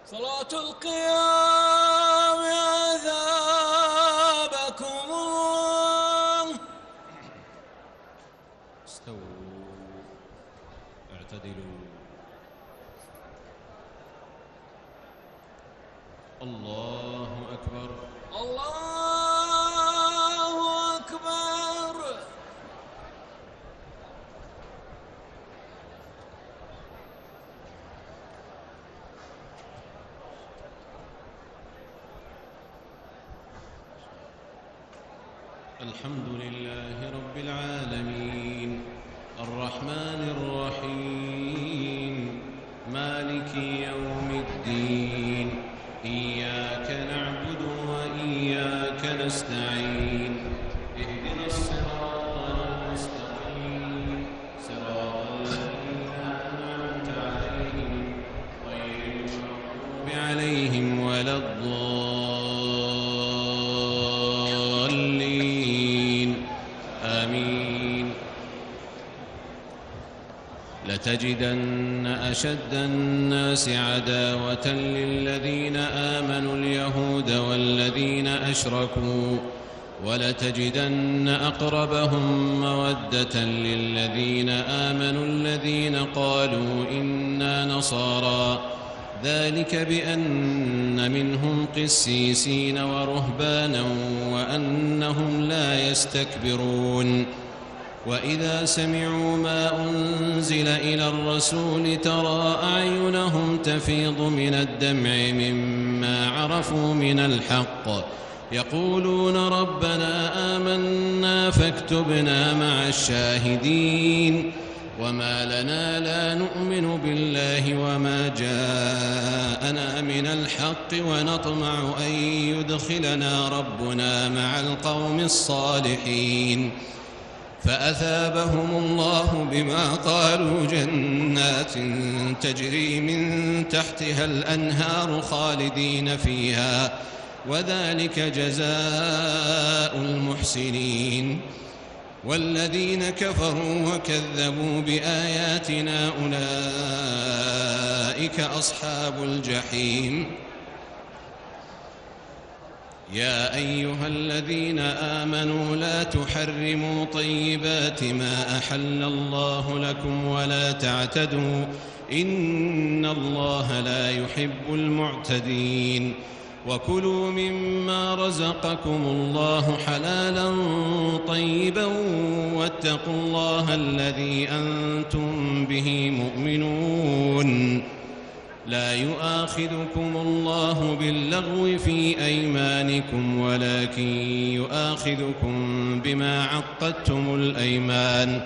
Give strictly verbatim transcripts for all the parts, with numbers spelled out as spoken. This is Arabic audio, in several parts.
صلاة القيام عذابكم. استووا اعتدلوا. الله أكبر. الله أكبر. الحمد لله رب العالمين الرحمن الرحيم مالك يوم الدين إياك نعبد وإياك نستعين اهدنا الصراط المستقيم صراط الذين أنعمت عليهم غير المغضوب عليهم ولا الضالين آمين. لتجدن أشد الناس عداوة للذين آمنوا اليهود والذين أشركوا ولتجدن أقربهم مودة للذين آمنوا الذين قالوا إنا نصارى ذلك بأن منهم قسيسين ورهبانا وأنهم لا يستكبرون. وإذا سمعوا ما أنزل إلى الرسول ترى أعينهم تفيض من الدمع مما عرفوا من الحق يقولون ربنا آمنا فاكتبنا مع الشاهدين. وما لنا لا نؤمن بالله وما جاءنا من الحق ونطمع أن يدخلنا ربنا مع القوم الصالحين. فأثابهم الله بما قالوا جنات تجري من تحتها الأنهار خالدين فيها وذلك جزاء المحسنين. والذين كفروا وكذبوا بآياتنا أولئك أصحاب الجحيم. يا أيها الذين آمنوا لا تحرموا طيبات ما أحل الله لكم ولا تعتدوا إن الله لا يحب المعتدين. وكلوا مما رزقكم الله حلالا طيبا واتقوا الله الذي أنتم به مؤمنون. لا يؤاخذكم الله باللغو في أيمانكم ولكن يؤاخذكم بما عقدتم الأيمان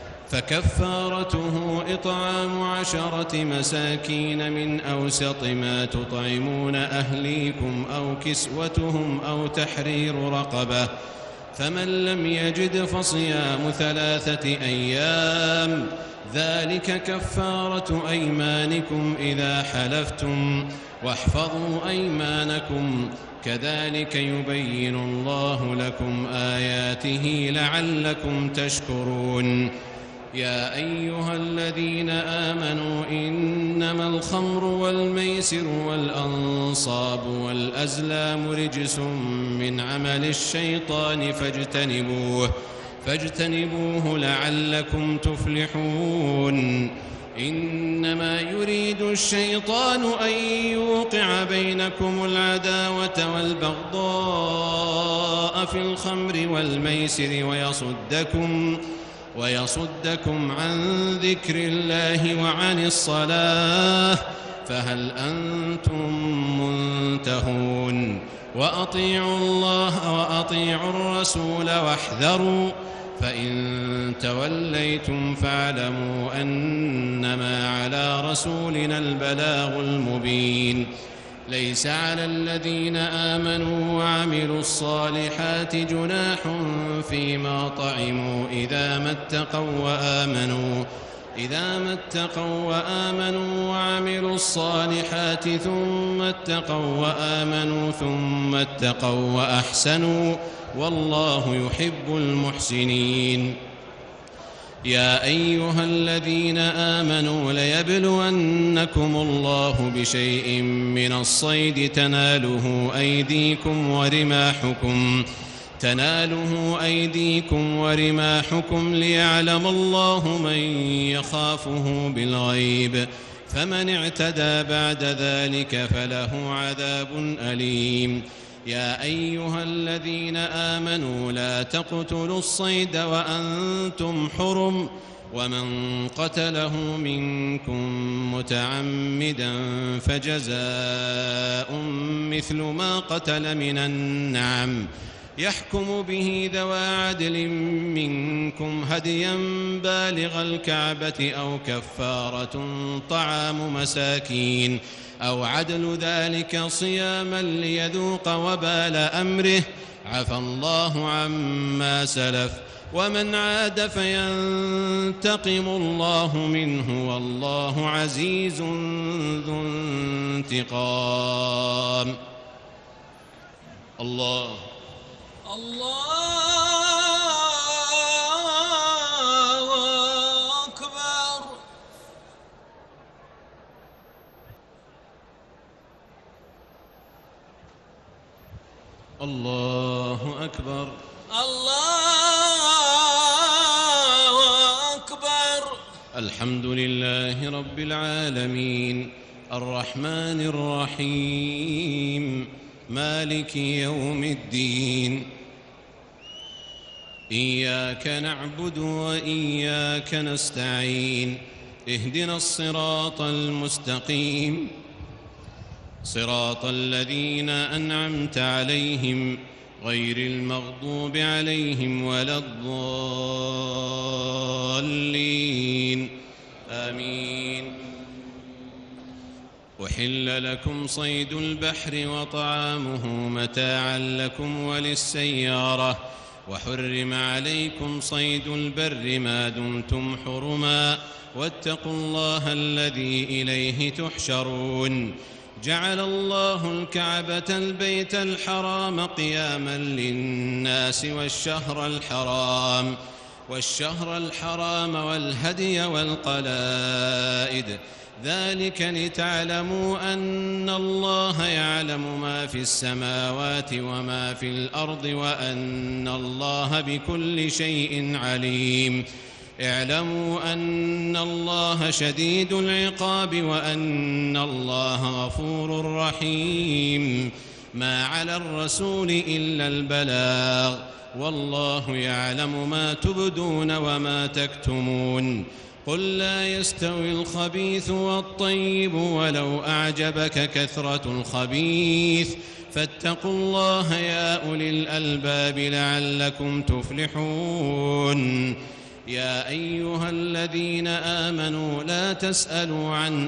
فكفارته إطعام عشرة مساكين من أوسط ما تطعمون أهليكم أو كسوتهم أو تحرير رقبة فمن لم يجد فصيام ثلاثة أيام ذلك كفارة أيمانكم إذا حلفتم واحفظوا أيمانكم كذلك يبين الله لكم آياته لعلكم تشكرون. يا أيها الذين آمنوا إنما الخمر والميسر والأنصاب والأزلام رجس من عمل الشيطان فاجتنبوه فاجتنبوه لعلكم تفلحون. إنما يريد الشيطان أن يوقع بينكم العداوة والبغضاء في الخمر والميسر ويصدكم ويصدكم عن ذكر الله وعن الصلاة فهل أنتم منتهون. وأطيعوا الله وأطيعوا الرسول واحذروا فإن توليتم فاعلموا أنما على رسولنا البلاغ المبين. ليس على الذين آمنوا وعملوا الصالحات جناح فيما طعموا إذا ما اتقوا وآمنوا إذا ما اتقوا وآمنوا وعملوا الصالحات ثم اتقوا وآمنوا ثم اتقوا وأحسنوا والله يحب المحسنين. يا أيها الذين آمنوا ليبلونكم الله بشيء من الصيد تناله أيديكم ورماحكم تناله أيديكم ورماحكم ليعلم الله من يخافه بالغيب فمن اعتدى بعد ذلك فله عذاب أليم. يا أيها الذين آمنوا لا تقتلوا الصيد وأنتم حرم ومن قتله منكم متعمدا فجزاء مثل ما قتل من النعم يحكم به ذوى عدل منكم هديا بالغ الكعبة أو كفارة طعام مساكين أو عدل ذلك صياما ليذوق وبال أمره عفى الله عما سلف ومن عاد فينتقم الله منه والله عزيز ذو انتقام. الله الله أكبر. الله أكبر. الله أكبر. الحمد لله رب العالمين الرحمن الرحيم مالك يوم الدين إياك نعبد وإياك نستعين اهدنا الصراط المستقيم صراط الذين أنعمت عليهم غير المغضوب عليهم ولا الضالين آمين. أحل لكم صيد البحر وطعامه متاعا لكم وللسيارة وحرم عليكم صيد البر ما دمتم حرما واتقوا الله الذي إليه تحشرون. جعل الله الكعبة البيت الحرام قياما للناس والشهر الحرام والشهر الحرام والهدي والقلائد ذلك لتعلموا أن الله يعلم ما في السماوات وما في الأرض وأن الله بكل شيء عليم. اعلموا أن الله شديد العقاب وأن الله غفور رحيم. ما على الرسول إلا البلاغ والله يعلم ما تبدون وما تكتمون. قل لا يستوي الخبيث والطيب ولو أعجبك كثرة الخبيث فاتقوا الله يا أولي الألباب لعلكم تفلحون. يا أيها الذين آمنوا لا تسألوا عن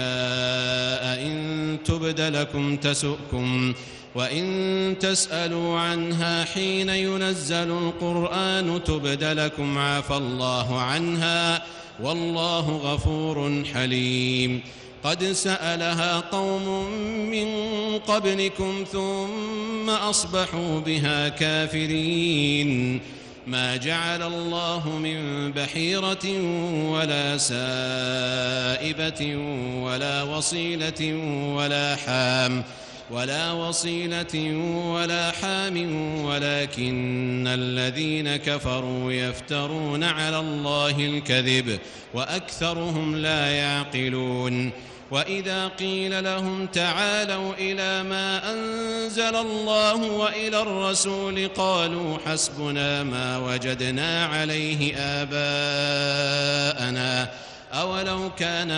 أشياء إن تبد لكم تسؤكم وإن تسألوا عنها حين ينزل القرآن تبد لكم عفى الله عنها والله غفور حليم. قد سألها قوم من قبلكم ثم أصبحوا بها كافرين. ما جعل الله من بحيرة ولا سائبة ولا وصيلة ولا حام ولا وصيلة ولا حام ولكن الذين كفروا يفترون على الله الكذب وأكثرهم لا يعقلون. وإذا قيل لهم تعالوا إلى ما أنزل الله وإلى الرسول قالوا حسبنا ما وجدنا عليه آباءنا أولو كان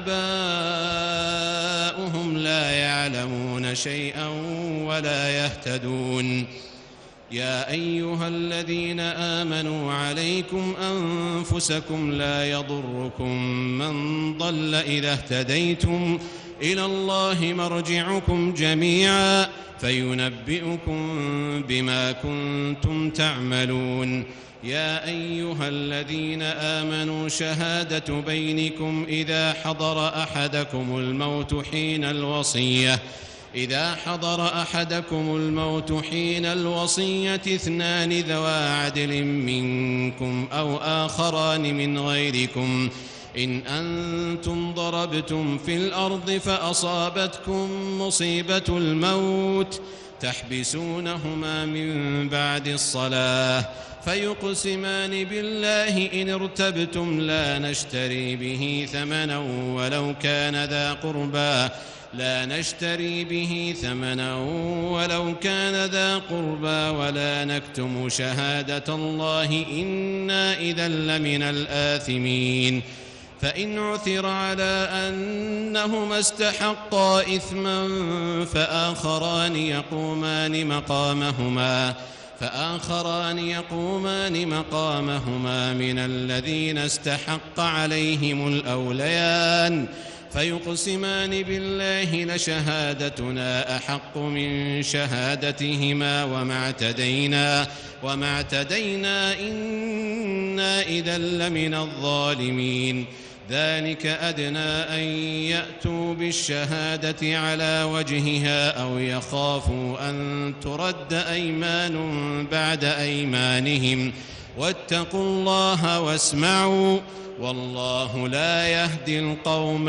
آباؤهم لا يعلمون شيئا ولا يهتدون. يا أيها الذين آمنوا عليكم أنفسكم لا يضركم من ضل إذا اهتديتم إلى الله مرجعكم جميعا فينبئكم بما كنتم تعملون. يا أيها الذين آمنوا شهادة بينكم إذا حضر أحدكم الموت حين الوصية إذا حضر أحدكم الموت حين الوصية اثنان ذوا عدل منكم أو آخران من غيركم إن أنتم ضربتم في الأرض فأصابتكم مصيبة الموت تحبسونهما من بعد الصلاة فيقسمان بالله إن ارتبتم لا نشتري به ثمنا ولو كان ذا قربى لا نشتري به ثمنا ولو كان ذا قربى ولا نكتم شهادة الله إنا إذا لمن الآثمين فإن عثر على أنهما استحقا إثما فآخران يقومان مقامهما فآخران يقومان مقامهما من الذين استحق عليهم الأوليان فيقسمان بالله لشهادتنا أحق من شهادتهما وما اعتدينا وما اعتدينا إنا إذا لمن الظالمين ذلك أدنى أن يأتوا بالشهادة على وجهها أو يخافوا أن ترد أيمان بعد أيمانهم واتقوا الله واسمعوا والله لا يهدي القوم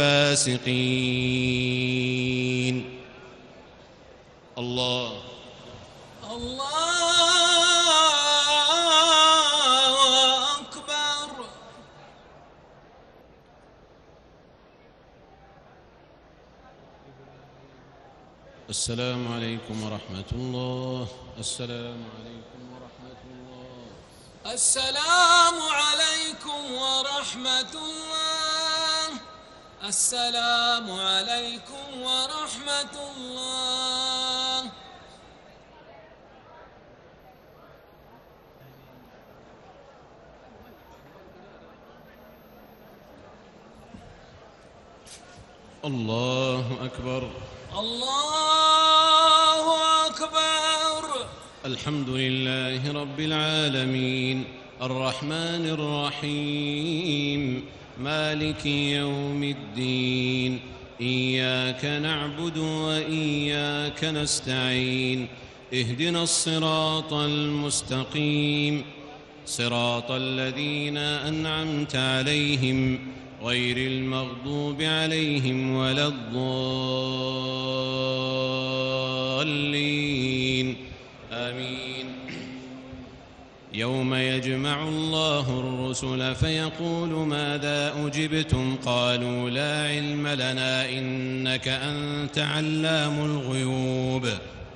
الفاسقين. الله الله أكبر. السلام عليكم ورحمة الله. السلام عليكم ورحمة الله. السلام عليكم ورحمة الله. السلام عليكم ورحمة الله. الله أكبر. الله أكبر. الحمد لله رب العالمين الرحمن الرحيم مالك يوم الدين إياك نعبد وإياك نستعين اهدنا الصراط المستقيم صراط الذين أنعمت عليهم غير المغضوب عليهم ولا الضالين آمين. يوم يجمع الله الرسل فيقول ماذا أجبتم قالوا لا علم لنا إنك أنت علام الغيوب.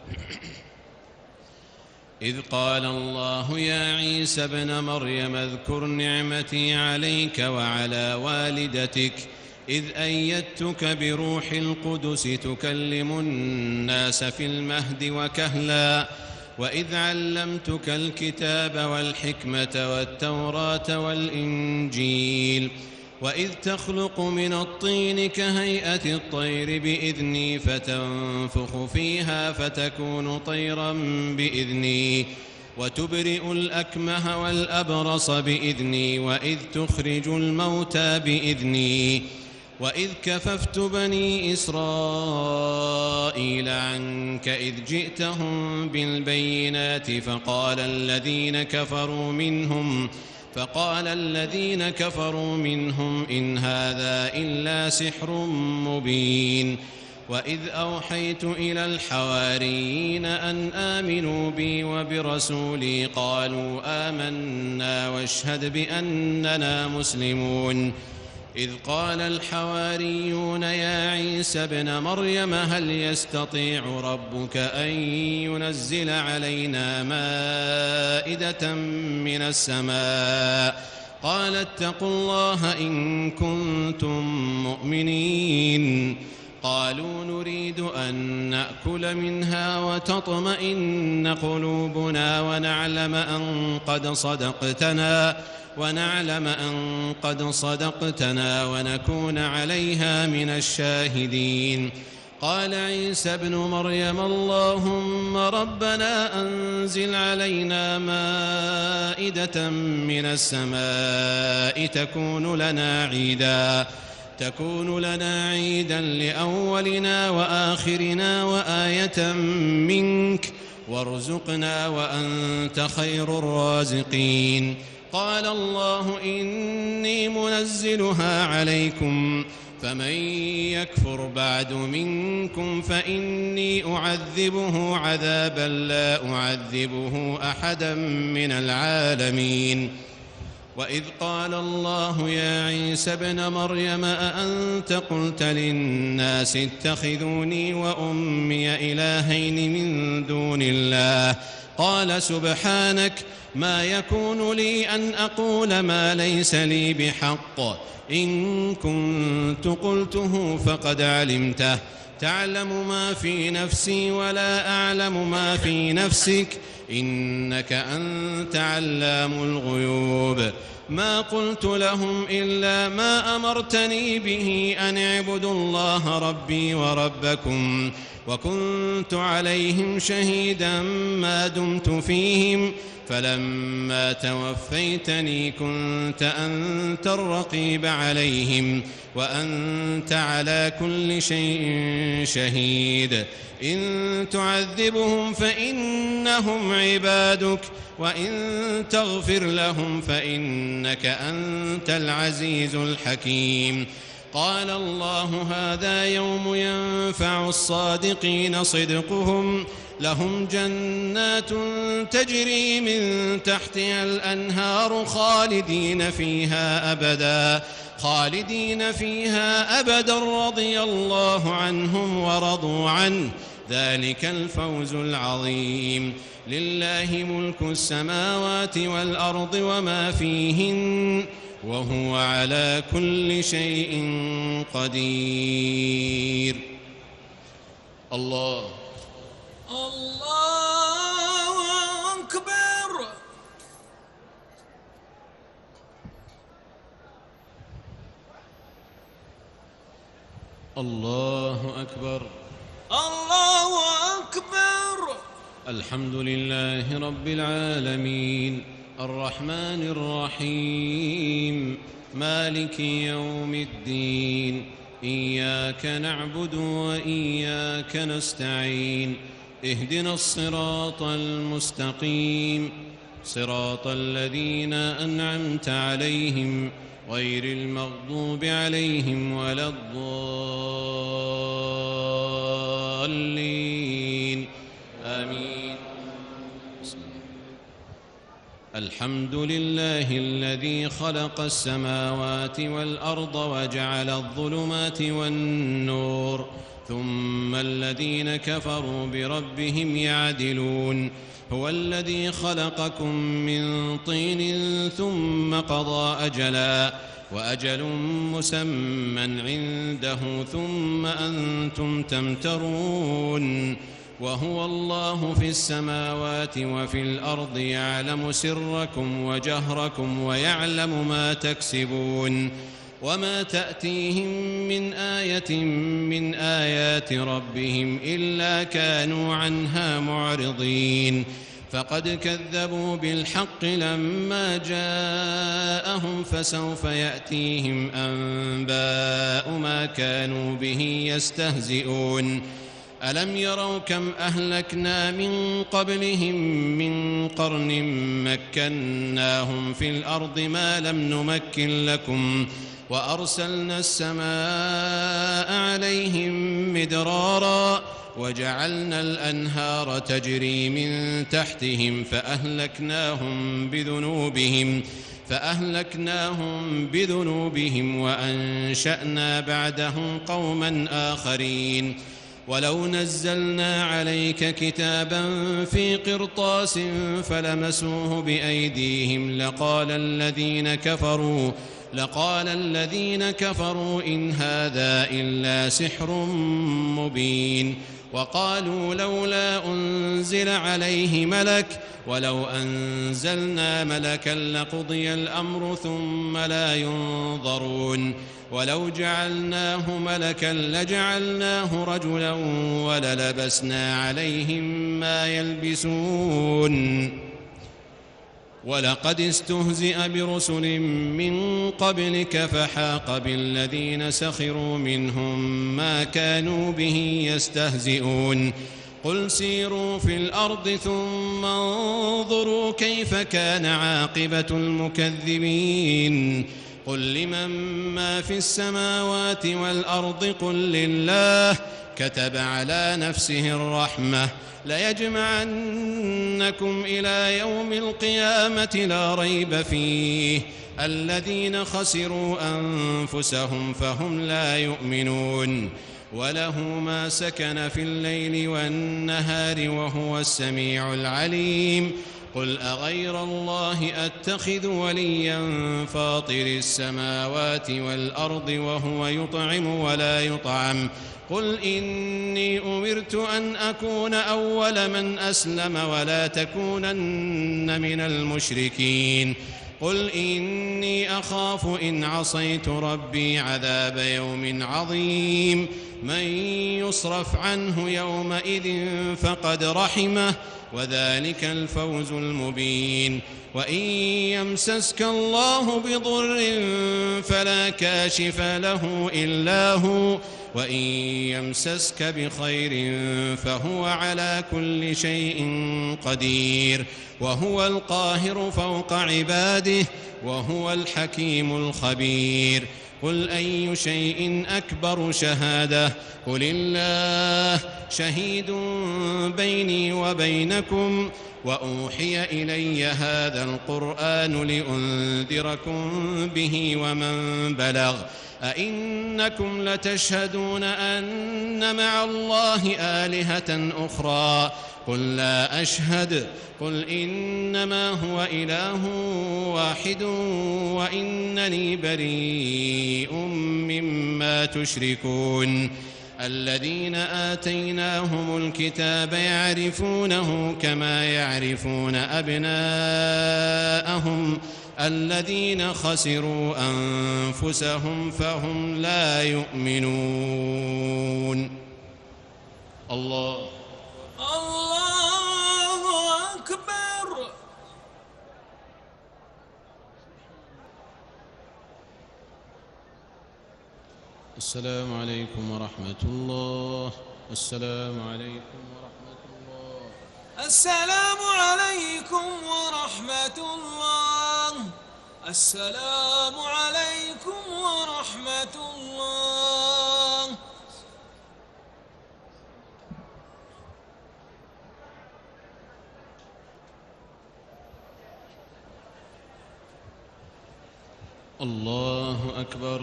إذ قال الله يا عيسى ابن مريم اذكر نعمتي عليك وعلى والدتك إذ أيدتك بروح القدس تكلم الناس في المهد وكهلا وإذ علمتك الكتاب والحكمة والتوراة والإنجيل وإذ تخلق من الطين كهيئة الطير بإذني فتنفخ فيها فتكون طيرا بإذني وتبرئ الأكمه والأبرص بإذني وإذ تخرج الموتى بإذني وإذ كففت بني إسرائيل عنك إذ جئتهم بالبينات فقال الذين كفروا منهم فقال الذين كفروا منهم إن هذا إلا سحر مبين. وإذ أوحيت إلى الحواريين أن آمنوا بي وبرسولي قالوا آمنا واشهد بأننا مسلمون. إذ قال الحواريون يا عيسى ابن مريم هل يستطيع ربك أن ينزل علينا مائدة من السماء قال اتقوا الله إن كنتم مؤمنين. قالوا نريد أن نأكل منها وتطمئن قلوبنا ونعلم أن قد صدقتنا ونعلم أن قد صدقتنا ونكون عليها من الشاهدين. قال عيسى ابن مريم اللهم ربنا أنزل علينا مائدة من السماء تكون لنا عيدا تكون لنا عيدا لأولنا وآخرنا وآية منك وارزقنا وأنت خير الرازقين. قال الله إني منزلها عليكم فمن يكفر بعد منكم فإني أعذبه عذابا لا أعذبه أحدا من العالمين. وإذ قال الله يا عيسى ابن مريم أأنت قلت للناس اتخذوني وأمي إلهين من دون الله قال سبحانك ما يكون لي أن أقول ما ليس لي بحق إن كنت قلته فقد علمته تعلم ما في نفسي ولا أعلم ما في نفسك إنك أنت علام الغيوب. ما قلت لهم إلا ما أمرتني به أن اعبدوا الله ربي وربكم وكنت عليهم شهيدا ما دمت فيهم فلما توفيتني كنت أنت الرقيب عليهم وأنت على كل شيء شهيد. إن تعذبهم فإنهم عبادك وإن تغفر لهم فإنك أنت العزيز الحكيم. قال الله هذا يوم ينفع الصادقين صدقهم لهم جنات تجري من تحتها الأنهار خالدين فيها أبدا خالدين فيها أبدا رضي الله عنهم ورضوا عنه ذلك الفوز العظيم. لله ملك السماوات والأرض وما فيهن وهو على كل شيء قدير. الله الله أكبر. الله أكبر. الله أكبر. الحمد لله رب العالمين الرحمن الرحيم مالك يوم الدين إياك نعبد وإياك نستعين اهدنا الصراط المستقيم صراط الذين أنعمت عليهم غير المغضوب عليهم ولا الضالين آمين. الحمد لله الذي خلق السماوات والأرض وجعل الظلمات والنور ثم الذين كفروا بربهم يعدلون. هو الذي خلقكم من طين ثم قضى أجلا وأجل مسمى عنده ثم أنتم تمترون. وهو الله في السماوات وفي الأرض يعلم سركم وجهركم ويعلم ما تكسبون. وما تأتيهم من آية من آيات ربهم إلا كانوا عنها معرضين. فقد كذبوا بالحق لما جاءهم فسوف يأتيهم أنباء ما كانوا به يستهزئون. ألم يروا كم أهلكنا من قبلهم من قرن مكناهم في الأرض ما لم نمكن لكم وأرسلنا السماء عليهم مدرارا وجعلنا الأنهار تجري من تحتهم فأهلكناهم بذنوبهم فأهلكناهم بذنوبهم وأنشأنا بعدهم قوما آخرين. ولو نزلنا عليك كتابا في قرطاس فلمسوه بأيديهم لقال الذين كفروا لقال الذين كفروا إن هذا إلا سحر مبين. وقالوا لولا أنزل عليه ملك ولو أنزلنا ملكا لقضي الأمر ثم لا ينظرون. ولو جعلناه ملكا لجعلناه رجلا وللبسنا عليهم ما يلبسون. ولقد استهزئ برسل من قبلك فحاق بالذين سخروا منهم ما كانوا به يستهزئون قل سيروا في الأرض ثم انظروا كيف كان عاقبة المكذبين قل لمن ما في السماوات والأرض قل لله كتب على نفسه الرحمة ليجمعنكم إلى يوم القيامة لا ريب فيه الذين خسروا أنفسهم فهم لا يؤمنون وله ما سكن في الليل والنهار وهو السميع العليم قل أغير الله أتخذ وليا فاطر السماوات والأرض وهو يطعم ولا يطعم قل إني أمرت أن أكون أول من أسلم ولا تكونن من المشركين قل إني أخاف إن عصيت ربي عذاب يوم عظيم من يصرف عنه يومئذ فقد رحمه وذلك الفوز المبين وإن يمسسك الله بضر فلا كاشف له إلا هو وإن يمسسك بخير فهو على كل شيء قدير وهو القاهر فوق عباده وهو الحكيم الخبير قل أي شيء أكبر شهادة قل الله شهيد بيني وبينكم وأوحي إلي هذا القرآن لأنذركم به ومن بلغ أئنكم لتشهدون أن مع الله آلهة أخرى قل لا أشهد قل إنما هو إله واحد وإنني بريء مما تشركون الذين آتيناهم الكتاب يعرفونه كما يعرفون أبناءهم الذين خسروا أنفسهم فهم لا يؤمنون الله الله أكبر. السلام عليكم ورحمة الله. السلام عليكم ورحمة الله. السلام عليكم ورحمة الله. السلام عليكم ورحمة الله. الله أكبر.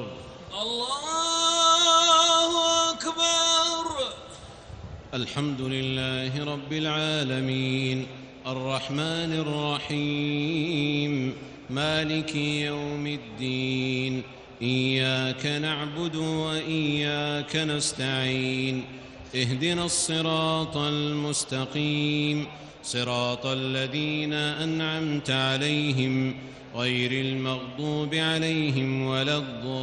الله أكبر. الحمد لله رب العالمين الرحمن الرحيم مالك يوم الدين إياك نعبد وإياك نستعين اهدنا الصراط المستقيم صراط الذين أنعمت عليهم غير المغضوب عليهم ولا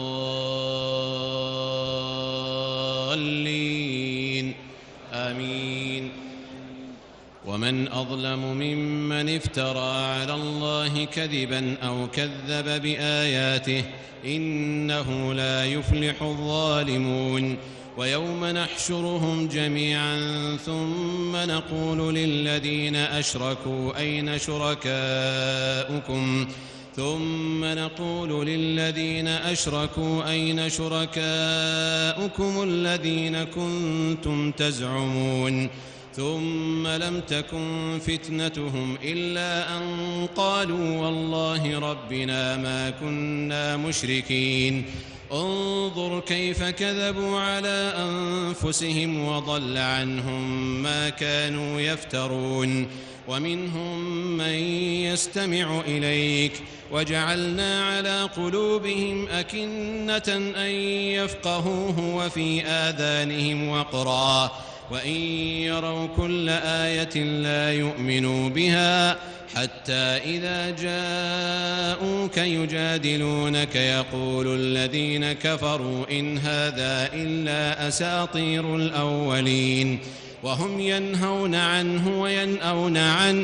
الضالين آمين. ومن أظلم ممن افترى على الله كذبا أو كذب بآياته إنه لا يفلح الظالمون. ويوم نحشرهم جميعا ثم نقول للذين أشركوا أين شركاؤكم ثم نقول للذين أشركوا أين شركاؤكم الذين كنتم تزعمون ثم لم تكن فتنتهم إلا أن قالوا والله ربنا ما كنا مشركين. انظر كيف كذبوا على أنفسهم وضل عنهم ما كانوا يفترون. ومنهم من يستمع إليك وجعلنا على قلوبهم أكنة أن يفقهوه وفي آذانهم وقرا وإن يروا كل آية لا يؤمنوا بها حتى إذا جاءوك يجادلونك يقول الذين كفروا إن هذا إلا أساطير الأولين وهم ينهون عنه وينأون عنه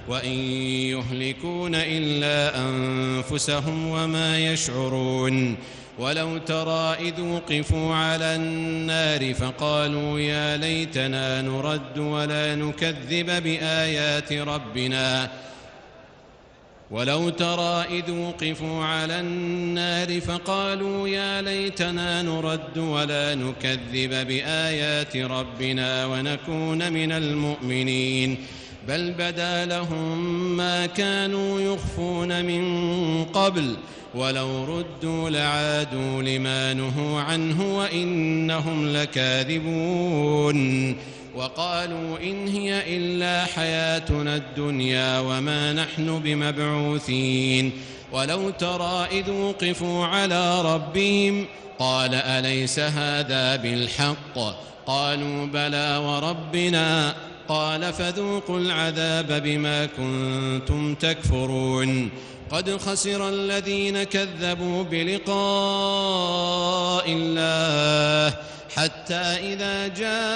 وإن يهلكون إلا أنفسهم وما يشعرون ولو ترى إذ وقفوا على النار فقالوا يا ليتنا نرد ولا نكذب بآيات ربنا ولو ترى إذ وقفوا على النار فقالوا يا ليتنا نرد ولا نكذب بآيات ربنا ونكون من المؤمنين بل بدا لهم ما كانوا يخفون من قبل ولو ردوا لعادوا لما نهوا عنه وإنهم لكاذبون وقالوا إن هي إلا حياتنا الدنيا وما نحن بمبعوثين ولو ترى إذ وقفوا على ربهم قال أليس هذا بالحق قالوا بلى وربنا قال فذوقوا العذاب بما كنتم تكفرون قد خسر الذين كذبوا بلقاء الله حتى إذا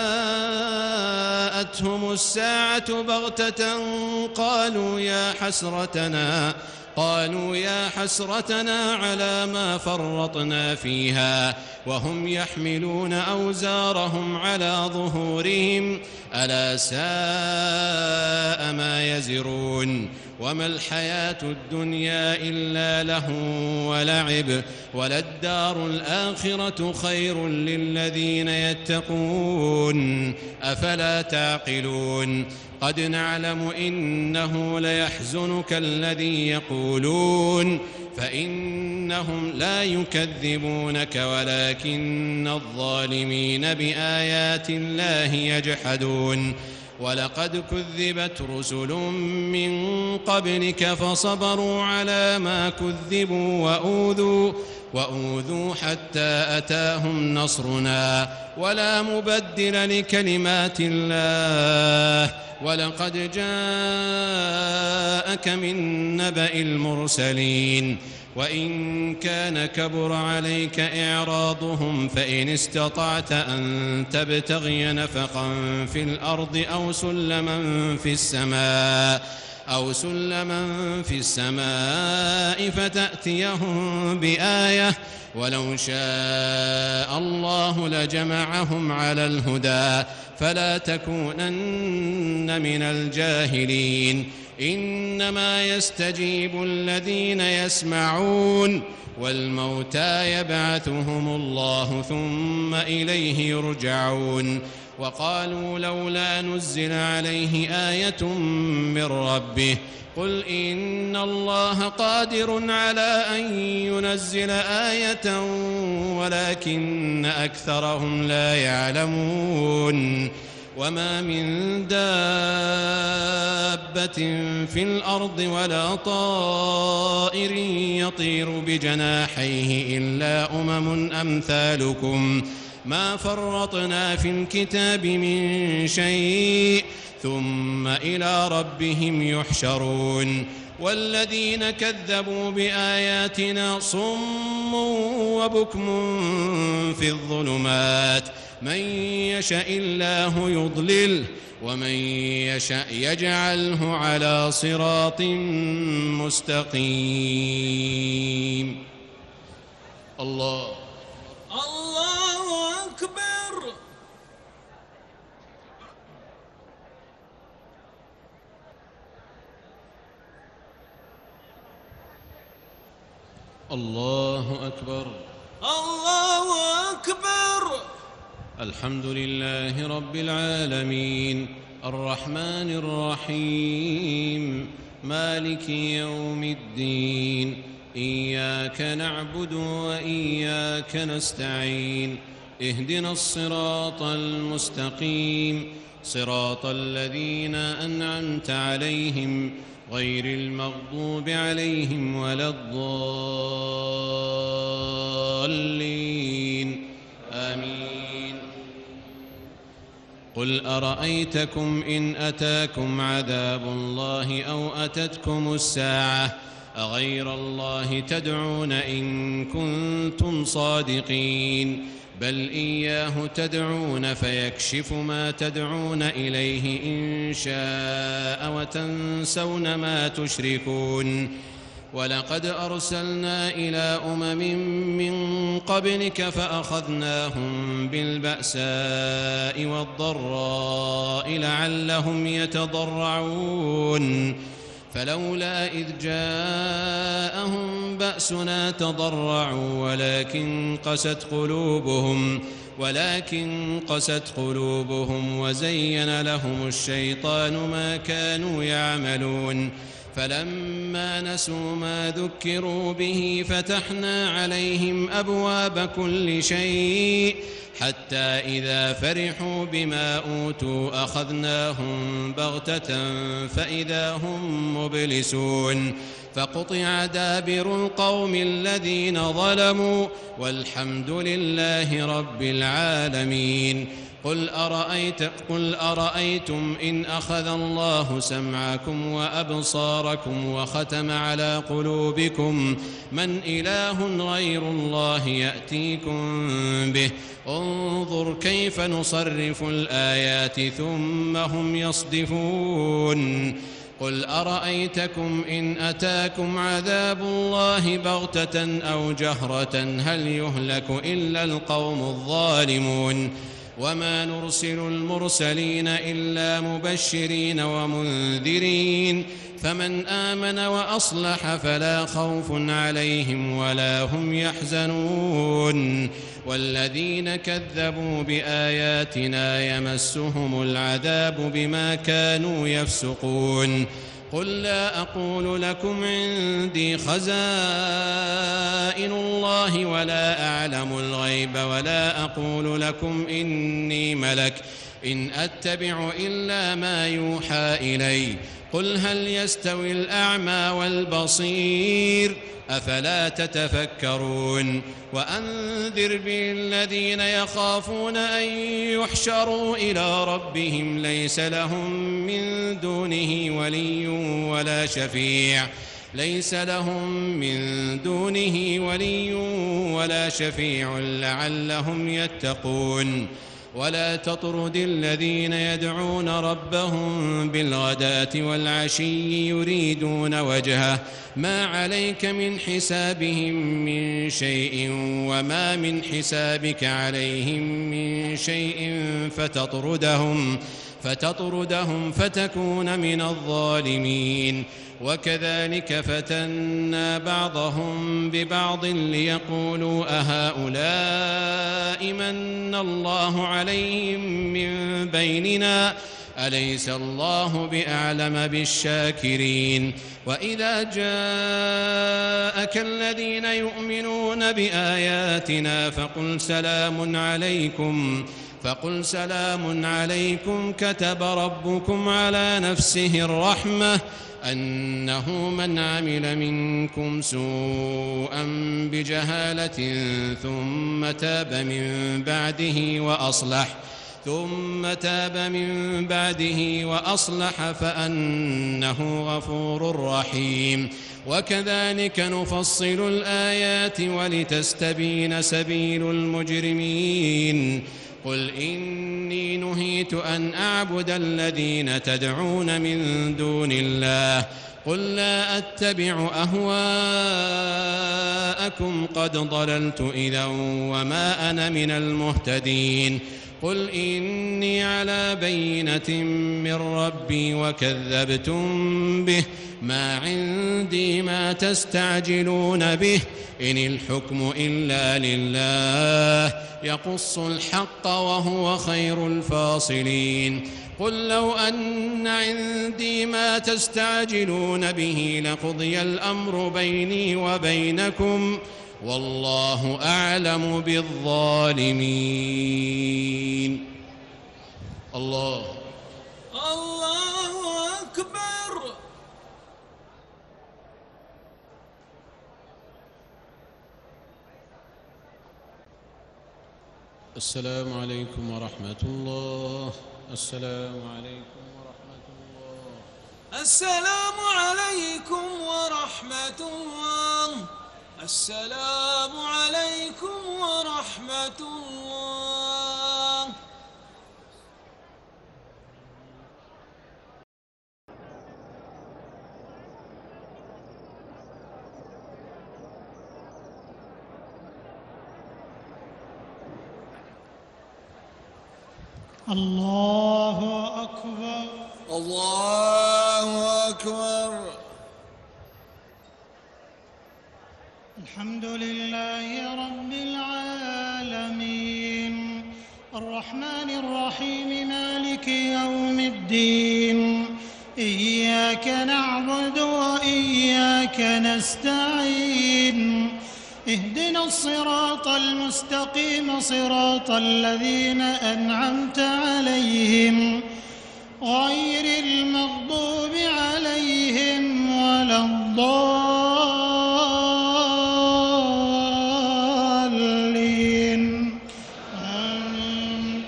جاءتهم الساعة بغتة قالوا يا حسرتنا قالوا يا حسرتنا على ما فرطنا فيها وهم يحملون أوزارهم على ظهورهم ألا ساء ما يزرون وما الحياة الدنيا إلا لهو ولعب وللدار الآخرة خير للذين يتقون أفلا تعقلون قد نعلم إنه ليحزنك الذي يقولون فإنهم لا يكذبونك ولكن الظالمين بآيات الله يجحدون ولقد كذبت رسل من قبلك فصبروا على ما كذبوا وأوذوا وأوذوا حتى أتاهم نصرنا ولا مبدل لكلمات الله ولقد جاءك من نبأ المرسلين وإن كان كبر عليك إعراضهم فإن استطعت أن تبتغي نفقا في الأرض أو سلما في السماء أو سلما في السماء فتأتيهم بآية ولو شاء الله لجمعهم على الهدى فلا تكونن من الجاهلين إنما يستجيب الذين يسمعون والموتى يبعثهم الله ثم إليه يرجعون وقالوا لولا نزل عليه آية من ربه قل إن الله قادر على أن ينزل آية ولكن أكثرهم لا يعلمون وما من دابة في الأرض ولا طائر يطير بجناحيه إلا أمم أمثالكم ما فرطنا في الكتاب من شيء ثم إلى ربهم يحشرون والذين كذبوا بآياتنا صم وبكم في الظلمات من يشاء الله يضلله ومن يشاء يجعله على صراط مستقيم. الله الله أكبر. الله أكبر. الله أكبر. الحمد لله رب العالمين الرحمن الرحيم مالك يوم الدين إياك نعبد وإياك نستعين اهدنا الصراط المستقيم صراط الذين أنعمت عليهم غير المغضوب عليهم ولا الضالين آمين. قل أرأيتكم إن أتاكم عذاب الله أو أتتكم الساعة أغير الله تدعون إن كنتم صادقين بل إياه تدعون فيكشف ما تدعون إليه إن شاء وتنسون ما تشركون ولقد أرسلنا إلى أمم من قبلك فأخذناهم بالبأساء والضراء لعلهم يتضرعون فلولا إذ جاءهم بأسنا تضرعوا ولكن قست قلوبهم ولكن قست قلوبهم وزين لهم الشيطان ما كانوا يعملون فلما نسوا ما ذكروا به فتحنا عليهم أبواب كل شيء حتى إذا فرحوا بما أوتوا أخذناهم بغتة فإذا هم مبلسون فقطع دابر القوم الذين ظلموا والحمد لله رب العالمين قل أرأيت قل أرأيتم إن أخذ الله سمعكم وأبصاركم وختم على قلوبكم من إله غير الله يأتيكم به انظر كيف نصرف الآيات ثم هم يصدفون قل أرأيتكم إن أتاكم عذاب الله بغتة أو جهرة هل يهلك إلا القوم الظالمون وما نرسل المرسلين إلا مبشرين ومنذرين فمن آمن وأصلح فلا خوف عليهم ولا هم يحزنون والذين كذبوا بآياتنا يمسهم العذاب بما كانوا يفسقون قل لا أقول لكم عندي خزائن الله ولا أعلم الغيب ولا أقول لكم إني ملك إن أتبع إلا ما يوحى إلي قل هل يستوي الأعمى والبصير أفلا تتفكرون وأنذر به الذين يخافون أن يحشروا إلى ربهم ليس لهم من دونه ولي ولا شفيع ليس لهم من دونه ولي ولا شفيع لعلهم يتقون ولا تطرد الذين يدعون ربهم بالغداة والعشي يريدون وجهه ما عليك من حسابهم من شيء وما من حسابك عليهم من شيء فتطردهم فتطردهم فتكون من الظالمين وكذلك فتنا بعضهم ببعض ليقولوا أهؤلاء من الله عليهم من بيننا أليس الله بأعلم بالشاكرين وإذا جاءك الذين يؤمنون بآياتنا فقل سلام عليكم فقل سلام عليكم كتب ربكم على نفسه الرحمة أنه من عمل منكم سوءا بجهالة ثم تاب من بعده وأصلح ثم تاب من بعده وأصلح فأنه غفور رحيم وكذلك نفصل الآيات ولتستبين سبيل المجرمين قل إني نهيت أن أعبد الذين تدعون من دون الله قل لا أتبع أهواءكم قد ضللت إذا وما أنا من المهتدين قل إني على بينة من ربي وكذبتم به ما عندي ما تستعجلون به إن الحكم إلا لله يقص الحق وهو خير الفاصلين قل لو أن عندي ما تستعجلون به لقضي الأمر بيني وبينكم والله أعلم بالظالمين الله الله أكبر. السلام عليكم ورحمة الله. السلام عليكم ورحمة الله. السلام عليكم ورحمة الله. السلام عليكم ورحمة الله. الله أكبر. الله أكبر. الحمد لله رب العالمين الرحمن الرحيم مالك يوم الدين إياك نعبد وإياك نستعين اهدنا الصراط المستقيم صراط الذين أنعمت عليهم غير المغضوب عليهم ولا الضالين آمين.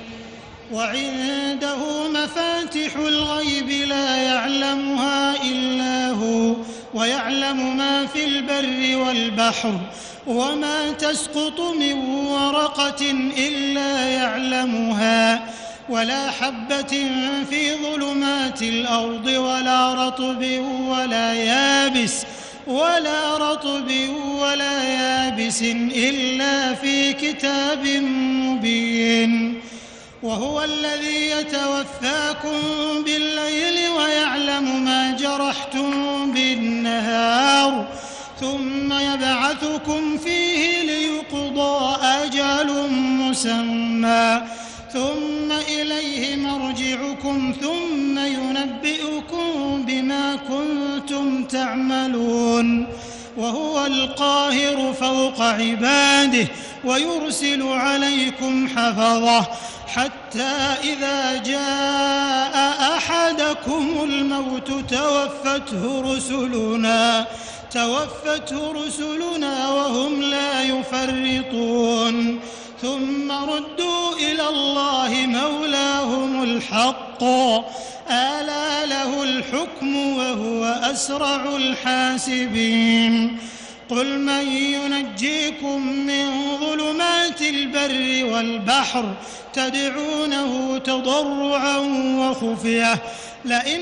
وعنده مفاتح الغيب لا يعلمها إلا هو ويعلم ما في البر والبحر وما تسقط من ورقة إلا يعلمها ولا حبة في ظلمات الأرض ولا رطب ولا يابس ولا رطب ولا يابس إلا في كتاب مبين. وهو الذي يتوفاكم بالليل ويعلم ما جرحتم بالنهار ثم يبعثكم فيه ليقضى أجل مسمى ثم إليه مرجعكم ثم ينبئكم بما كنتم تعملون. وهو القاهر فوق عباده ويرسل عليكم حفظه حتى إذا جاء أحدكم الموت توفته رسلنا توفته رسلنا وهم لا يفرطون ثم ردوا إلى الله مولاهم الحق ألا له الحكم وهو أسرع الحاسبين. قل من ينجيكم من ظلمات البر والبحر تدعونه تضرعا وخفية لئن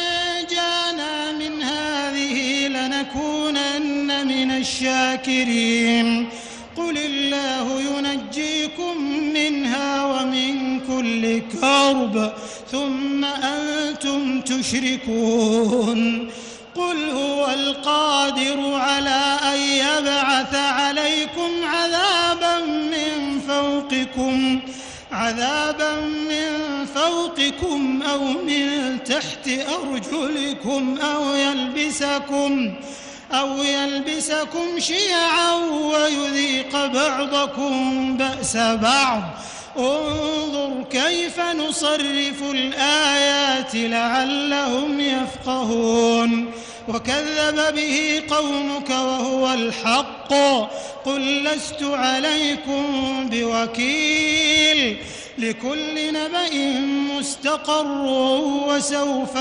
أنجانا من هذه لنكونن من الشاكرين. قل الله ينجيكم منها ومن كل كرب ثم أنتم تشركون. قل هو القادر على أن يبعث عليكم عذابا من فوقكم عذابا من فوقكم أو من تحت أرجلكم أو يلبسكم أو يلبسكم شيعا ويذيق بعضكم بأس بعض. انظر كيف نصرف الآيات لعلهم يفقهون. وكذب به قومك وهو الحق قل لست عليكم بوكيل لكل نبأ مستقر وسوف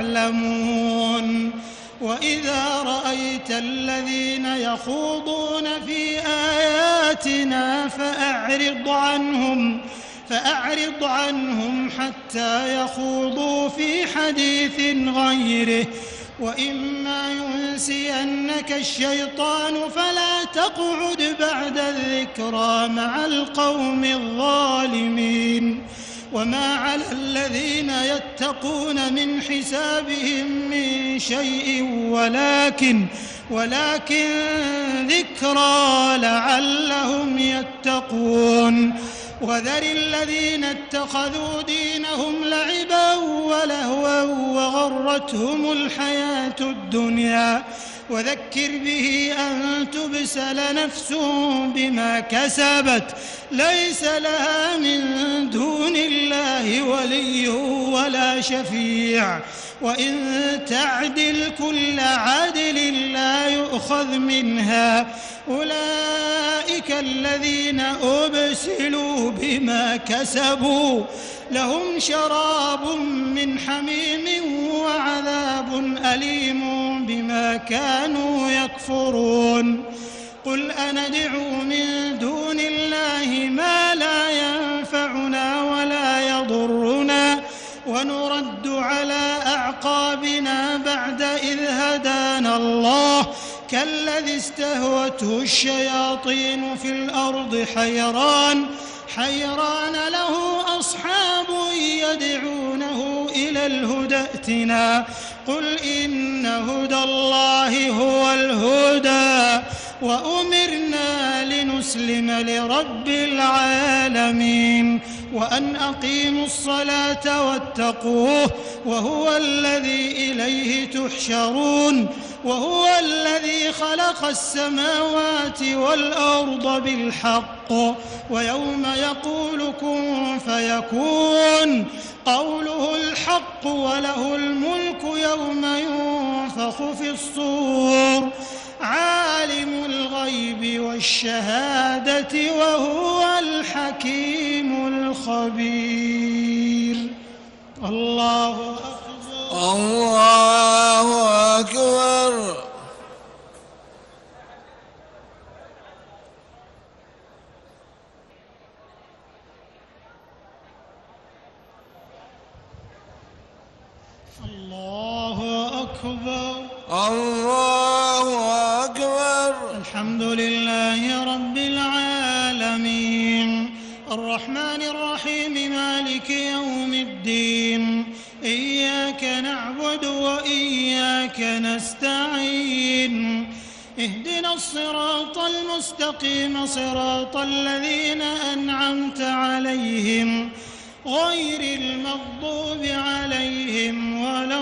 تعلمون. وإذا رأيت الذين يخوضون في آياتنا فأعرض عنهم فأعرض عنهم حتى يخوضوا في حديث غيره وإما ينسينك الشيطان فلا تقعد بعد الذكرى مع القوم الظالمين. وما على الذين يتقون من حسابهم من شيء ولكن ولكن ذكرى لعلهم يتقون. وذر الذين اتخذوا دينهم لعبا ولهوا وغرتهم الحياة الدنيا وذكر به أن تبسل نفس بما كسبت ليس لها من دون الله ولي ولا شفيع وإن تعدل كل عدل لا يؤخذ منها أولئك الذين أبسلوا بما كسبوا لهم شراب من حميم وعذاب أليم بما كانوا يكفرون. قل أندعو من دون الله ما لا ينفعنا ولا يضرنا ونرد على أعقابنا بعد إذ هدانا الله كالذي استهوته الشياطين في الأرض حيران حيران له أصحاب يدعونه إلى الهدى ائتنا قل إن هدى الله هو الهدى وأمرنا لنسلم لرب العالمين وأن أقيموا الصلاة واتقوه وهو الذي إليه تحشرون وهو الذي خلق السماوات والأرض بالحق ويوم يقول كن فيكون قوله الحق وله الملك يوم ينفخ في الصور عالم الغيب والشهادة وهو الحكيم الخبير. الله أكبر. الله أكبر. الله أكبر. الله أكبر. الحمد لله رب العالمين الرحمن الرحيم مالك يوم الدين إياك نعبد وإياك نستعين اهدنا الصراط المستقيم صراط الذين أنعمت عليهم غير المغضوب عليهم ولا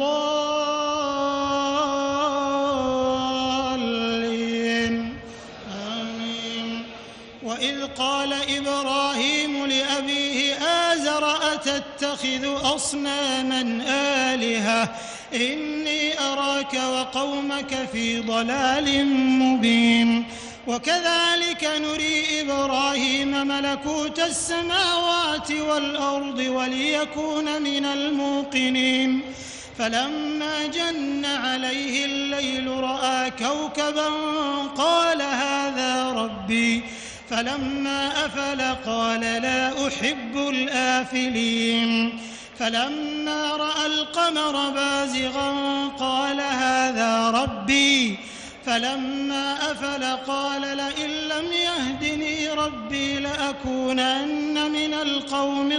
الضالين آمين. وإذ قال إبراهيم لأبيه آزر أتتخذ أصناما آلهة إني أراك وقومك في ضلال مبين وكذلك نري إبراهيم ملكوت السماوات والأرض وليكون من الموقنين فلما جن عليه الليل رأى كوكبا قال هذا ربي فلما أفل قال لا أحب الآفلين فلما رأى القمر بازغا قال هذا ربي فلما أفل قال لئن لم يهدني ربي لأكونن من القوم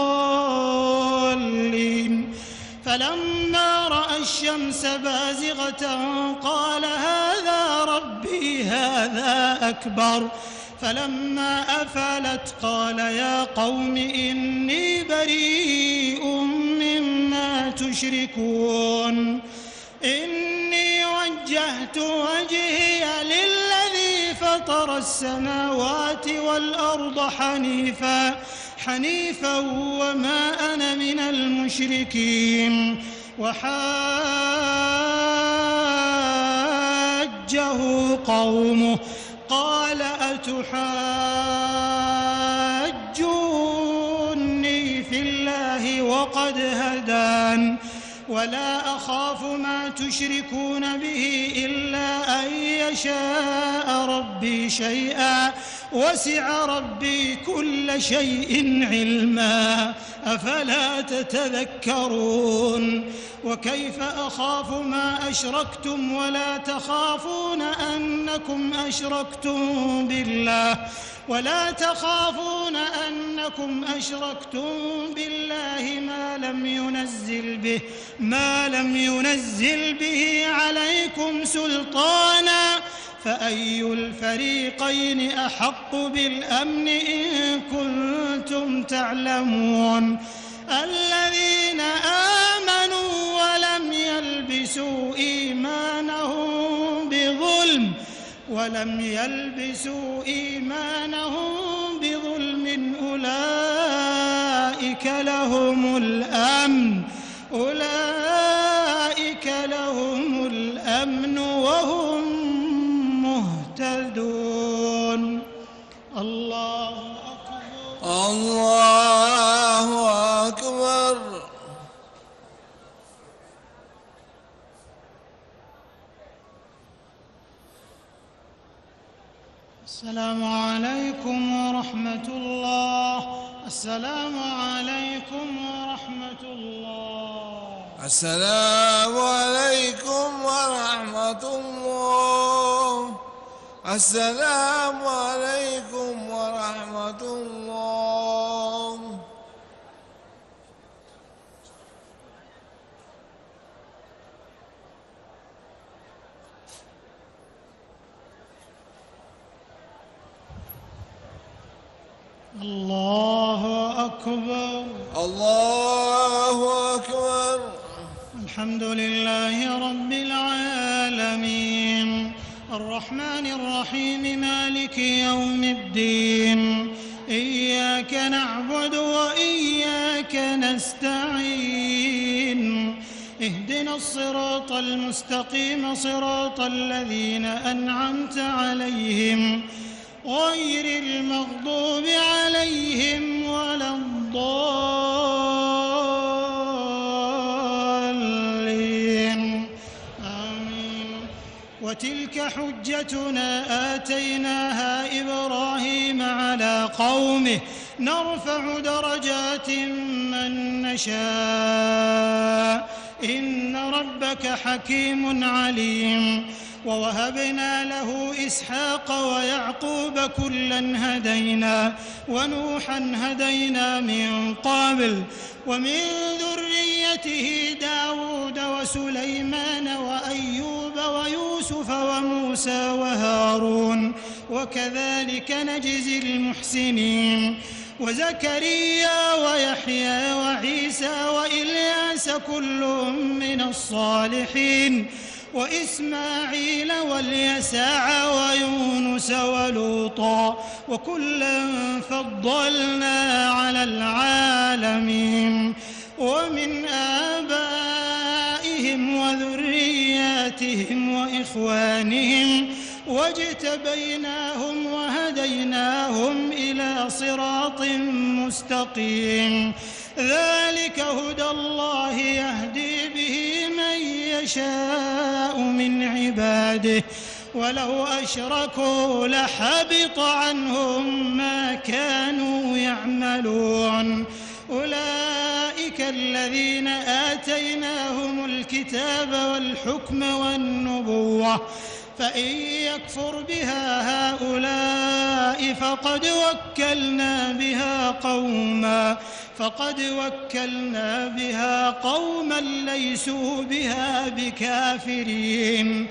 الضالين فلما رأى الشمس بازغة قال هذا ربي هذا أكبر فلما أفلت قال يا قوم إني بريء مما تشركون إني وجهت وجهي للذي فطر السماوات والأرض حنيفا حنيفا وما أنا من المشركين وحاجه قومه قال أتحاجوني في الله وقد هدان ولا أخاف ما تشركون به إلا أن يشاء ربي شيئا وسع ربي كل شيء علما أفلا تتذكرون وكيف أخاف ما أشركتم ولا تخافون أنكم أشركتم بالله ولا تخافون أنكم أشركتم بالله ما لم ينزل به ما لم ينزل به عليكم سلطانا فأي الفريقين أحق بالأمن إن كنتم تعلمون الذين آمنوا ولم يلبسوا إيمانهم بظلم ولم يلبسوا إيمانهم بظلم أولئك لهم الأمن أولئك لهم الأمن وهم مهتدون. الله أكبر. الله أكبر. السلام عليكم ورحمة الله. السلام عليكم ورحمة الله. السلام عليكم ورحمة الله. السلام عليكم ورحمة الله. الله أكبر. الله أكبر. الحمد لله رب العالمين الرحمن الرحيم مالك يوم الدين إياك نعبد وإياك نستعين اهدنا الصراط المستقيم صراط الذين أنعمت عليهم غير المغضوب عليهم ولا الضالين آمين. وتلك حجتنا آتيناها إبراهيم على قومه نرفع درجات من نشاء إن ربك حكيم عليم. ووهبنا له إسحاق ويعقوب كلا هدينا ونوحا هدينا من قبل ومن ذريته داود وسليمان وأيوب ويوسف وموسى وهارون وكذلك نجزي المحسنين. وزكريا ويحيى وعيسى وإلياس كل من الصالحين وإسماعيل واليسع ويونس ولوطا وكلا فضلنا على العالمين. ومن آبائهم وذرياتهم وإخوانهم واجتبيناهم وهديناهم إلى صراط مستقيم. ذلك هدى الله يهدي به من يشاء من عباده ولو أشركوا لحبط عنهم ما كانوا يعملون. أولئك الذين آتيناهم الكتاب والحكم والنبوة فإن يكفر بها هؤلاء فقد وكلنا بها قوما فقد وكلنا بها قوما ليسوا بها بكافرين.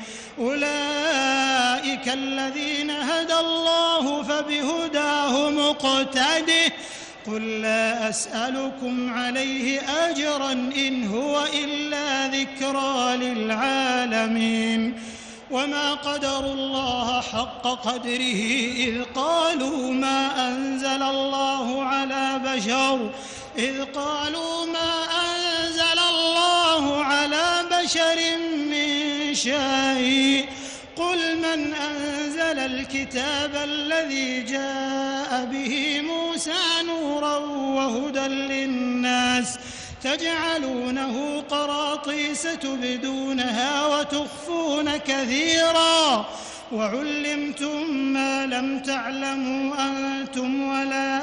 أولئك الذين هدى الله فبهداه مقتده قل لا أسألكم عليه أجرا إن هو إلا ذكرى للعالمين. وما قدروا الله حق قدره إذ قالوا ما أنزل الله على بشر إذ قالوا ما أنزل الله على بشر من شيء قل من أنزل الكتاب الذي جاء به موسى نورا وهدى للناس تجعلونه قراطيس تبدونها وتخفون كثيرا وعلمتم ما لم تعلموا أنتم ولا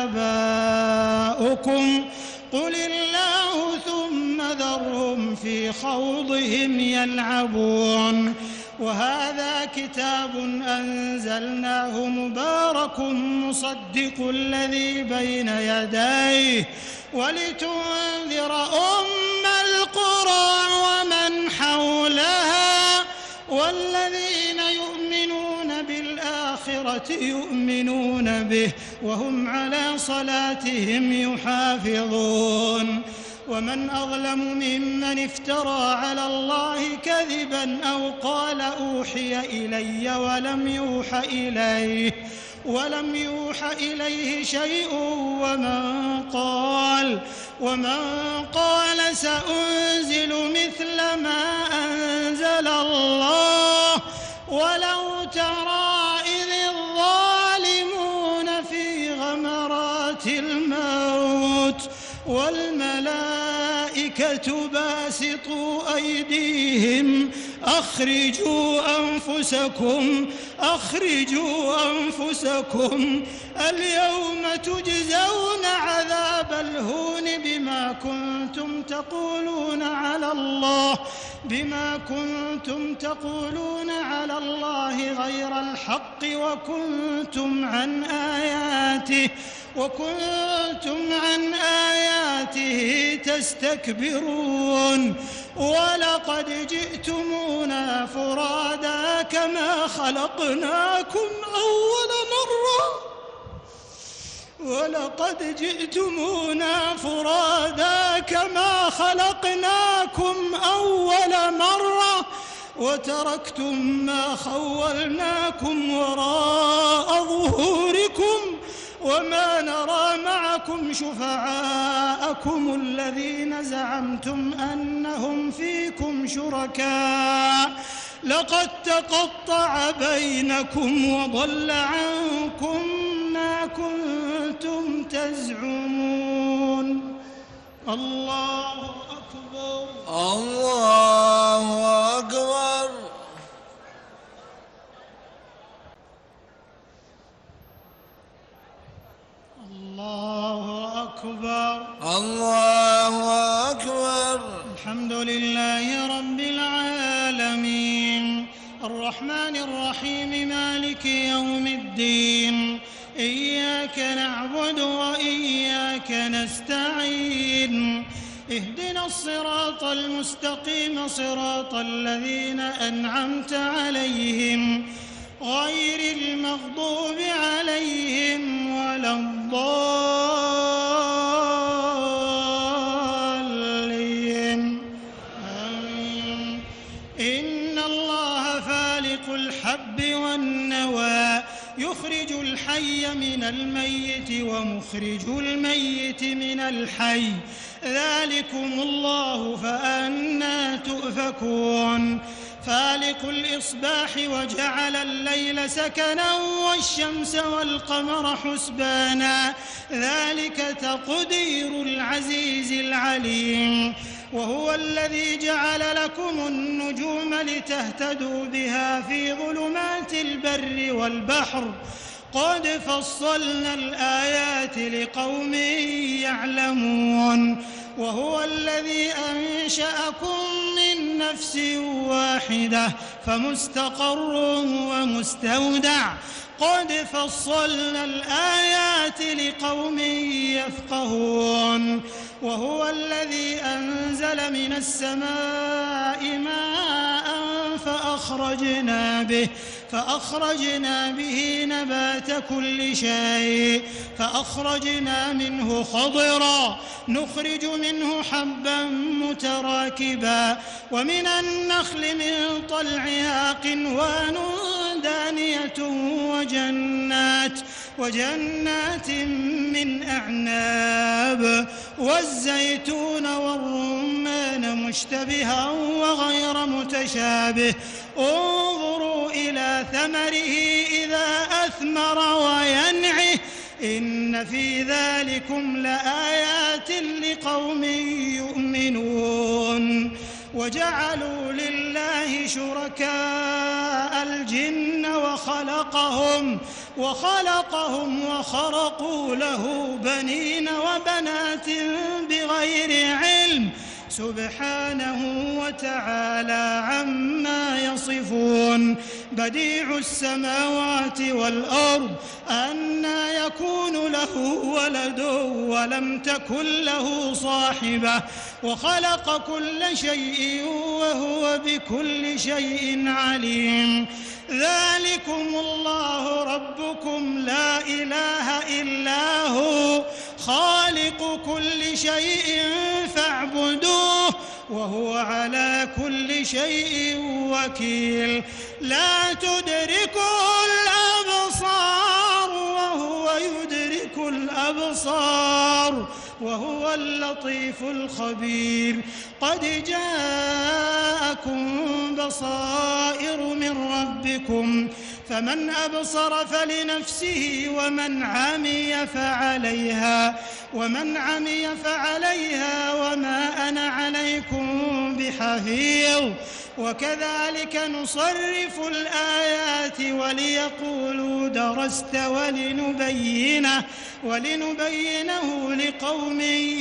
آباؤكم قل الله ثم ذرهم في خوضهم يلعبون. وهذا كتاب أنزلناه مبارك مصدق الذي بين يديه ولتنذر أم القرى ومن حولها والذين يؤمنون بالآخرة يؤمنون به وهم على صلاتهم يحافظون. ومن أظلم ممن افترى على الله كذبا أو قال أوحي إلي ولم يوح إليه ولم يوح إليه شيء ومن قال ومن قال سأنزل مثل ما أنزل الله ولو ترى إذ الظالمون في غمرات الموت والملائكة باسطوا أيديهم أخرجوا أنفسكم أخرجوا أنفسكم اليوم تجزون عذاب الهون بما كنتم تقولون على الله بما كنتم تقولون على الله غير الحق وكنتم عن آياته وكنتم عن آياته تستكبرون ولقد جئتمونا فرادا كما خلقناكم أول مرة ولقد جئتمونا فرادا كما خلقناكم أول مرة وتركتم ما خولناكم وراء ظهوركم وما نرى معكم شفعاءكم الذين زعمتم أنهم فيكم شركاء لقد تقطع بينكم وضل عنكم ما كنتم تزعمون. الله أكبر. الله أكبر. الله أكبر. الله أكبر. الحمد لله رب العالمين الرحمن الرحيم مالك يوم الدين إياك نعبد وإياك نستعين اهدنا الصراط المستقيم صراط الذين أنعمت عليهم غير المغضوب عليهم ولا الضالين آمين. إن الله فالق الحب والنوى يخرج الحي من الميت ومخرج الميت من الحي ذلكم الله فأنى تؤفكون. فالق الإصباح وجعل الليل سكنا والشمس والقمر حسبانا ذلك تقدير العزيز العليم. وهو الذي جعل لكم النجوم لتهتدوا بها في ظلمات البر والبحر قد فصلنا الآيات لقوم يعلمون. وهو الذي أنشأكم من نفس واحدة فمستقر ومستودع قد فصلنا الآيات لقوم يفقهون. وهو الذي أنزل من السماء ماء فأخرجنا به فأخرجنا به نبات كل شيء فأخرجنا منه خضرا نخرج منه حبا متراكبا ومن النخل من طلعها قنوان دانية وجنات وجنات من أعناب والزيتون والرمان مشتبها وغير متشابه انظروا إلى ثمره إذا أثمر وينعه إن في ذلكم لآيات لقوم يؤمنون. وجعلوا لله شركاء الجن وخلقهم وخلقهم وخرقوا له بنين وبنات بغير علم سبحانه وتعالى عما يصفون. بديع السماوات والأرض أنى يكون له ولد ولم تكن له صاحبة وخلق كل شيء وهو بكل شيء عليم. ذلكم الله ربكم لا إله إلا هو خالق كل شيء فاعبدوه وهو على كل شيء وكيل. لا تدركه الأبصار وهو يدرك الأبصار وهو اللطيف الخبير. قد جاءكم بصائر من ربكم فمن أبصر فلنفسه ومن عمي فعليها ومن عمي فعليها وما أنا عليكم بحفيظ وكذلك نصرف الآيات وليقولوا درست ولنبينه ولنبينه لقوم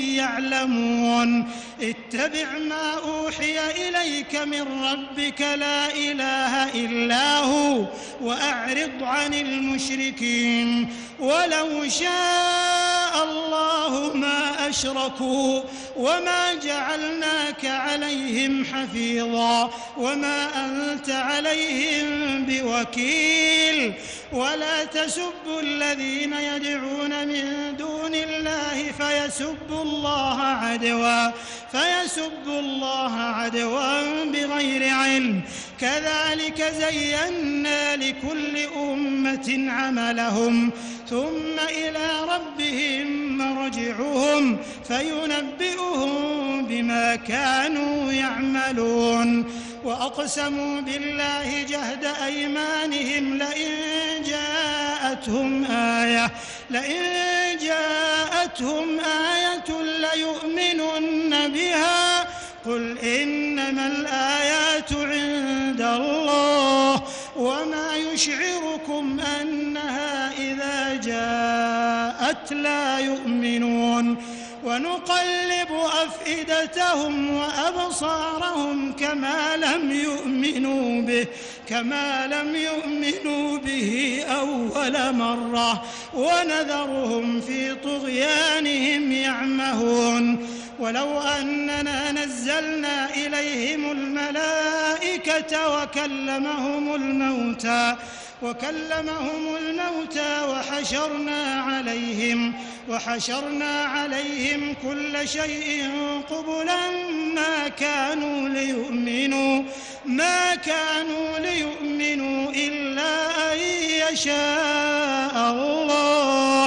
يعلمون اتبع ما أوحي إليك من ربك لا إله إلا هو وأعرض عن المشركين ولو شاء الله ما أشركوا وما جعلناك عليهم حفيظا وما أنت عليهم بوكيل ولا تسبوا الذين يدعون من دون الله فيسبوا الله عدوا فيسبوا الله عدوا بغير علم كذلك زينا لكل أمة عملهم ثم إلى ربهم مرجعهم فينبئهم بما كانوا يعملون وأقسموا بالله جهد أيمانهم لئن جاءتهم آية لئن جاءتهم آية ليؤمنن بها قل إنما الآيات عند الله وما يشعركم أنها إذا جاءت لا يؤمنون ونقلب أفئدتهم وأبصارهم كما لم يؤمنوا به كما لم يؤمنوا به أول مرة ونذرهم في طغيانهم يعمهون ولو أننا نزلنا إليهم الملائكة وكلمهم الموتى وكلمهم الموتى وحشرنا عليهم وحشرنا عليهم كل شيء قبلا ما كانوا ليؤمنوا ما كانوا ليؤمنوا إلا أن يشاء الله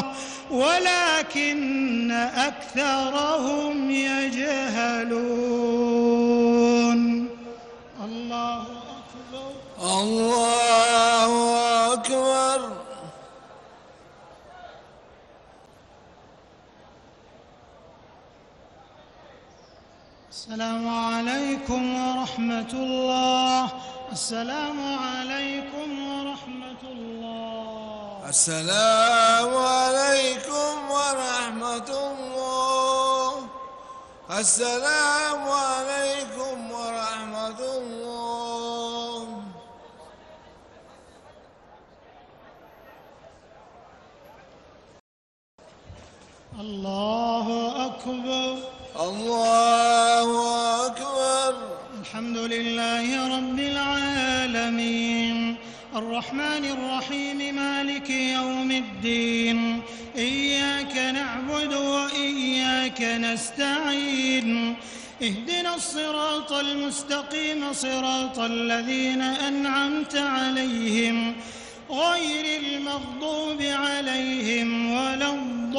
ولكن أكثرهم يجهلون الله أكبر الله أكبر السلام عليكم ورحمة الله السلام عليكم ورحمة الله السلام عليكم ورحمة الله السلام عليكم ورحمة الله الله أكبر الله أكبر الحمد لله رب العالمين الرحمن الرحيم مالك يوم الدين إياك نعبد وإياك نستعين اهدنا الصراط المستقيم صراط الذين أنعمت عليهم غير المغضوب عليهم ولا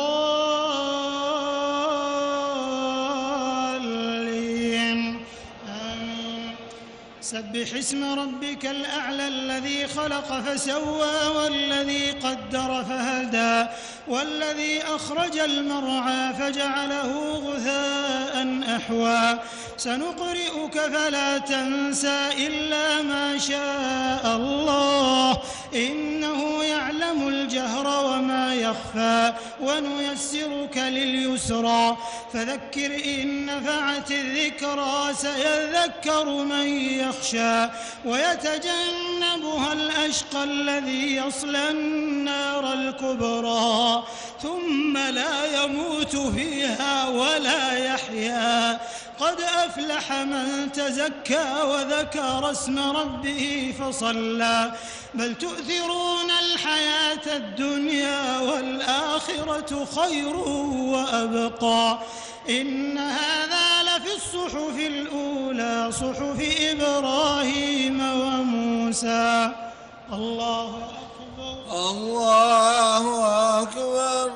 الضالين آمين سبح اسم ربك الأعلى الذي خلق فسوى والذي قدر فهدى والذي أخرج المرعى فجعله غثاء أحوى سنقرئك فلا تنسى إلا ما شاء الله إنه يعلم الجهر وما يخفى ونيسرك لليسرى فذكر إن نفعت الذكرى سيذكر من يخشى ويتجنبها الأشقى الذي يصلى النار الكبرى ثم لا يموت فيها ولا يحيا قد أفلح من تزكى وذكر اسم ربه فصلى بل تؤثرون الحياة الدنيا والآخرة خير وأبقى إن هذا لفي الصحف الأولى صحف إبراهيم وموسى الله أكبر الله أكبر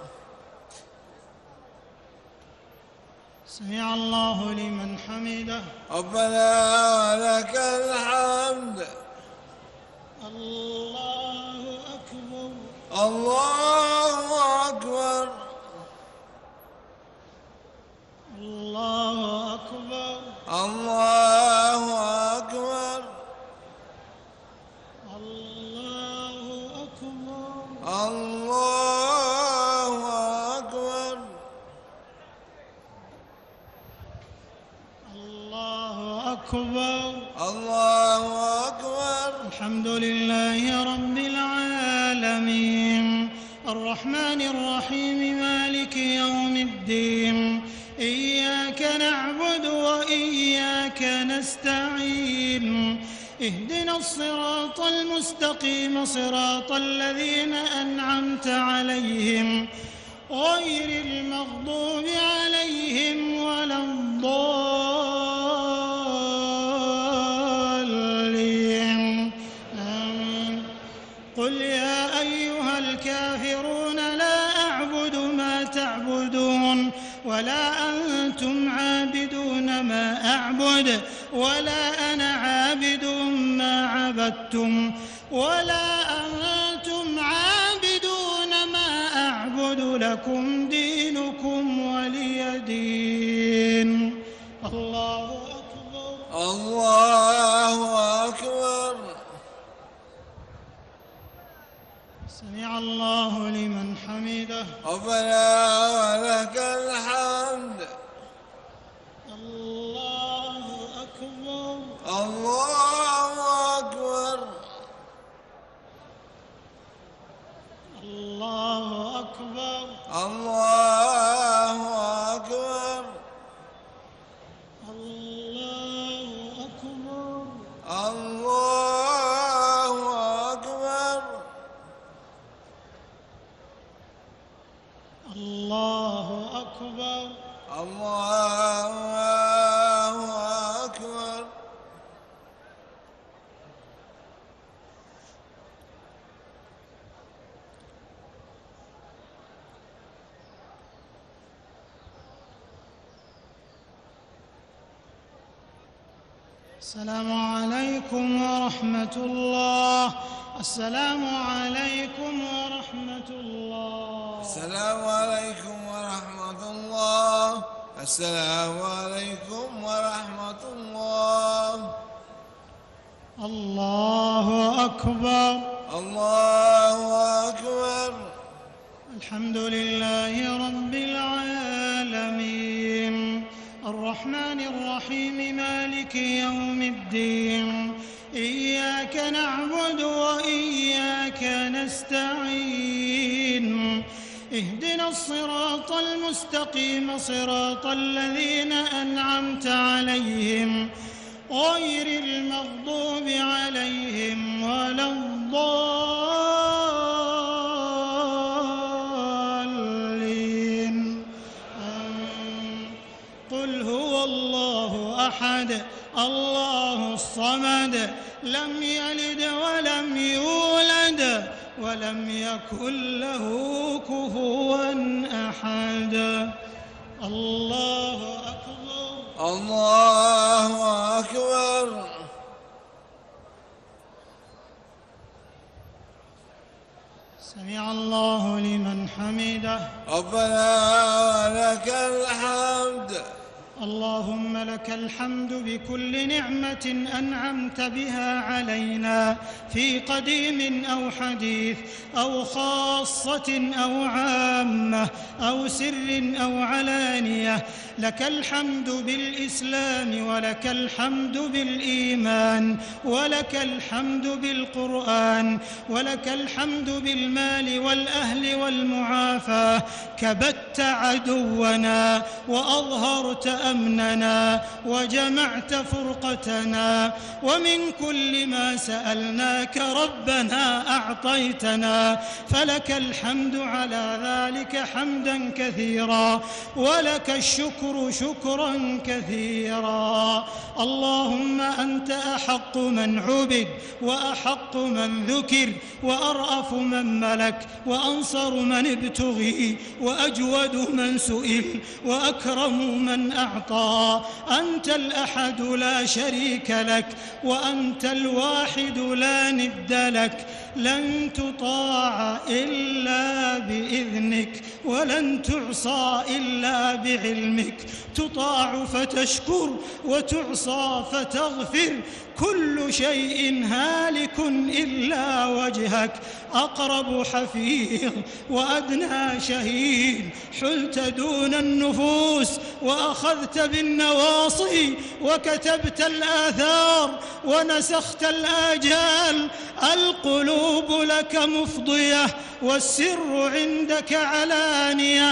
سمع الله لمن حمده ربنا لك الحمد الله الله أكبر الله أكبر الله أكبر الله أكبر الله أكبر الله أكبر الله أكبر الحمد لله رب العالمين الرحمن الرحيم مالك يوم الدين إياك نعبد وإياك نستعين اهدنا الصراط المستقيم صراط الذين أنعمت عليهم غير المغضوب عليهم ولا الضالين آمين. قل يا أيها الكافرون لا أعبد ما تعبدون ولا أنتم عابدون ما أعبد ولا أنا عابد ما عبدتم ولا أنتم عابدون ما أعبد لكم دينكم ولي دين. الله أكبر الله أكبر سمع الله لمن حمده ربنا ولك الحمد. الله أكبر الله أكبر الله أكبر الله أكبر الله أكبر الله أكبر الله أكبر الله أكبر السلام عليكم ورحمة الله. السلام عليكم ورحمة الله. السلام عليكم ورحمة الله. السلام عليكم ورحمة الله. الله أكبر الله أكبر الحمد لله رب العالمين الرحمن الرحيم مالك يوم الدين إياك نعبد وإياك نستعين اهدنا الصراط المستقيم صراط الذين أنعمت عليهم غير المغضوب عليهم ولا الضالين آمين. قل هو الله أحد الله الصمد لم يلد ولم يولد ولم يكن له كفوا أحد. الله أكبر الله أكبر سمع الله لمن حمده ربنا ولك الحمد. اللهم لك الحمد بكل نعمة أنعمت بها علينا في قديم أو حديث أو خاصة أو عامة أو سر أو علانية. لك الحمد بالإسلام ولك الحمد بالإيمان ولك الحمد بالقرآن ولك الحمد بالمال والأهل والمعافاة. كبت عدونا وأظهرت أمننا وجمعت فرقتنا ومن كل ما سألناك ربنا أعطيتنا فلك الحمد على ذلك حمدا كثيرا ولك الشكر شكرا كثيرا. اللهم أنت أحق من عبد وأحق من ذكر وأرأف من ملك وأنصر من ابتغي وأجود من سئل وأكرم من أعطى وأعطى. أنت الأحد لا شريك لك، وأنت الواحد لا ند لك. لن تطاع إلا بإذنك، ولن تعصى إلا بعلمك. تطاع فتشكر، وتعصى فتغفر. كل شيء هالك إلا وجهك. أقرب حفيظ وأدنى شهيد. حلت دون النفوس وأخذت بالنواصي، وكتبت الآثار ونسخت الآجال. القلوب لك مفضية، والسر عندك علانية.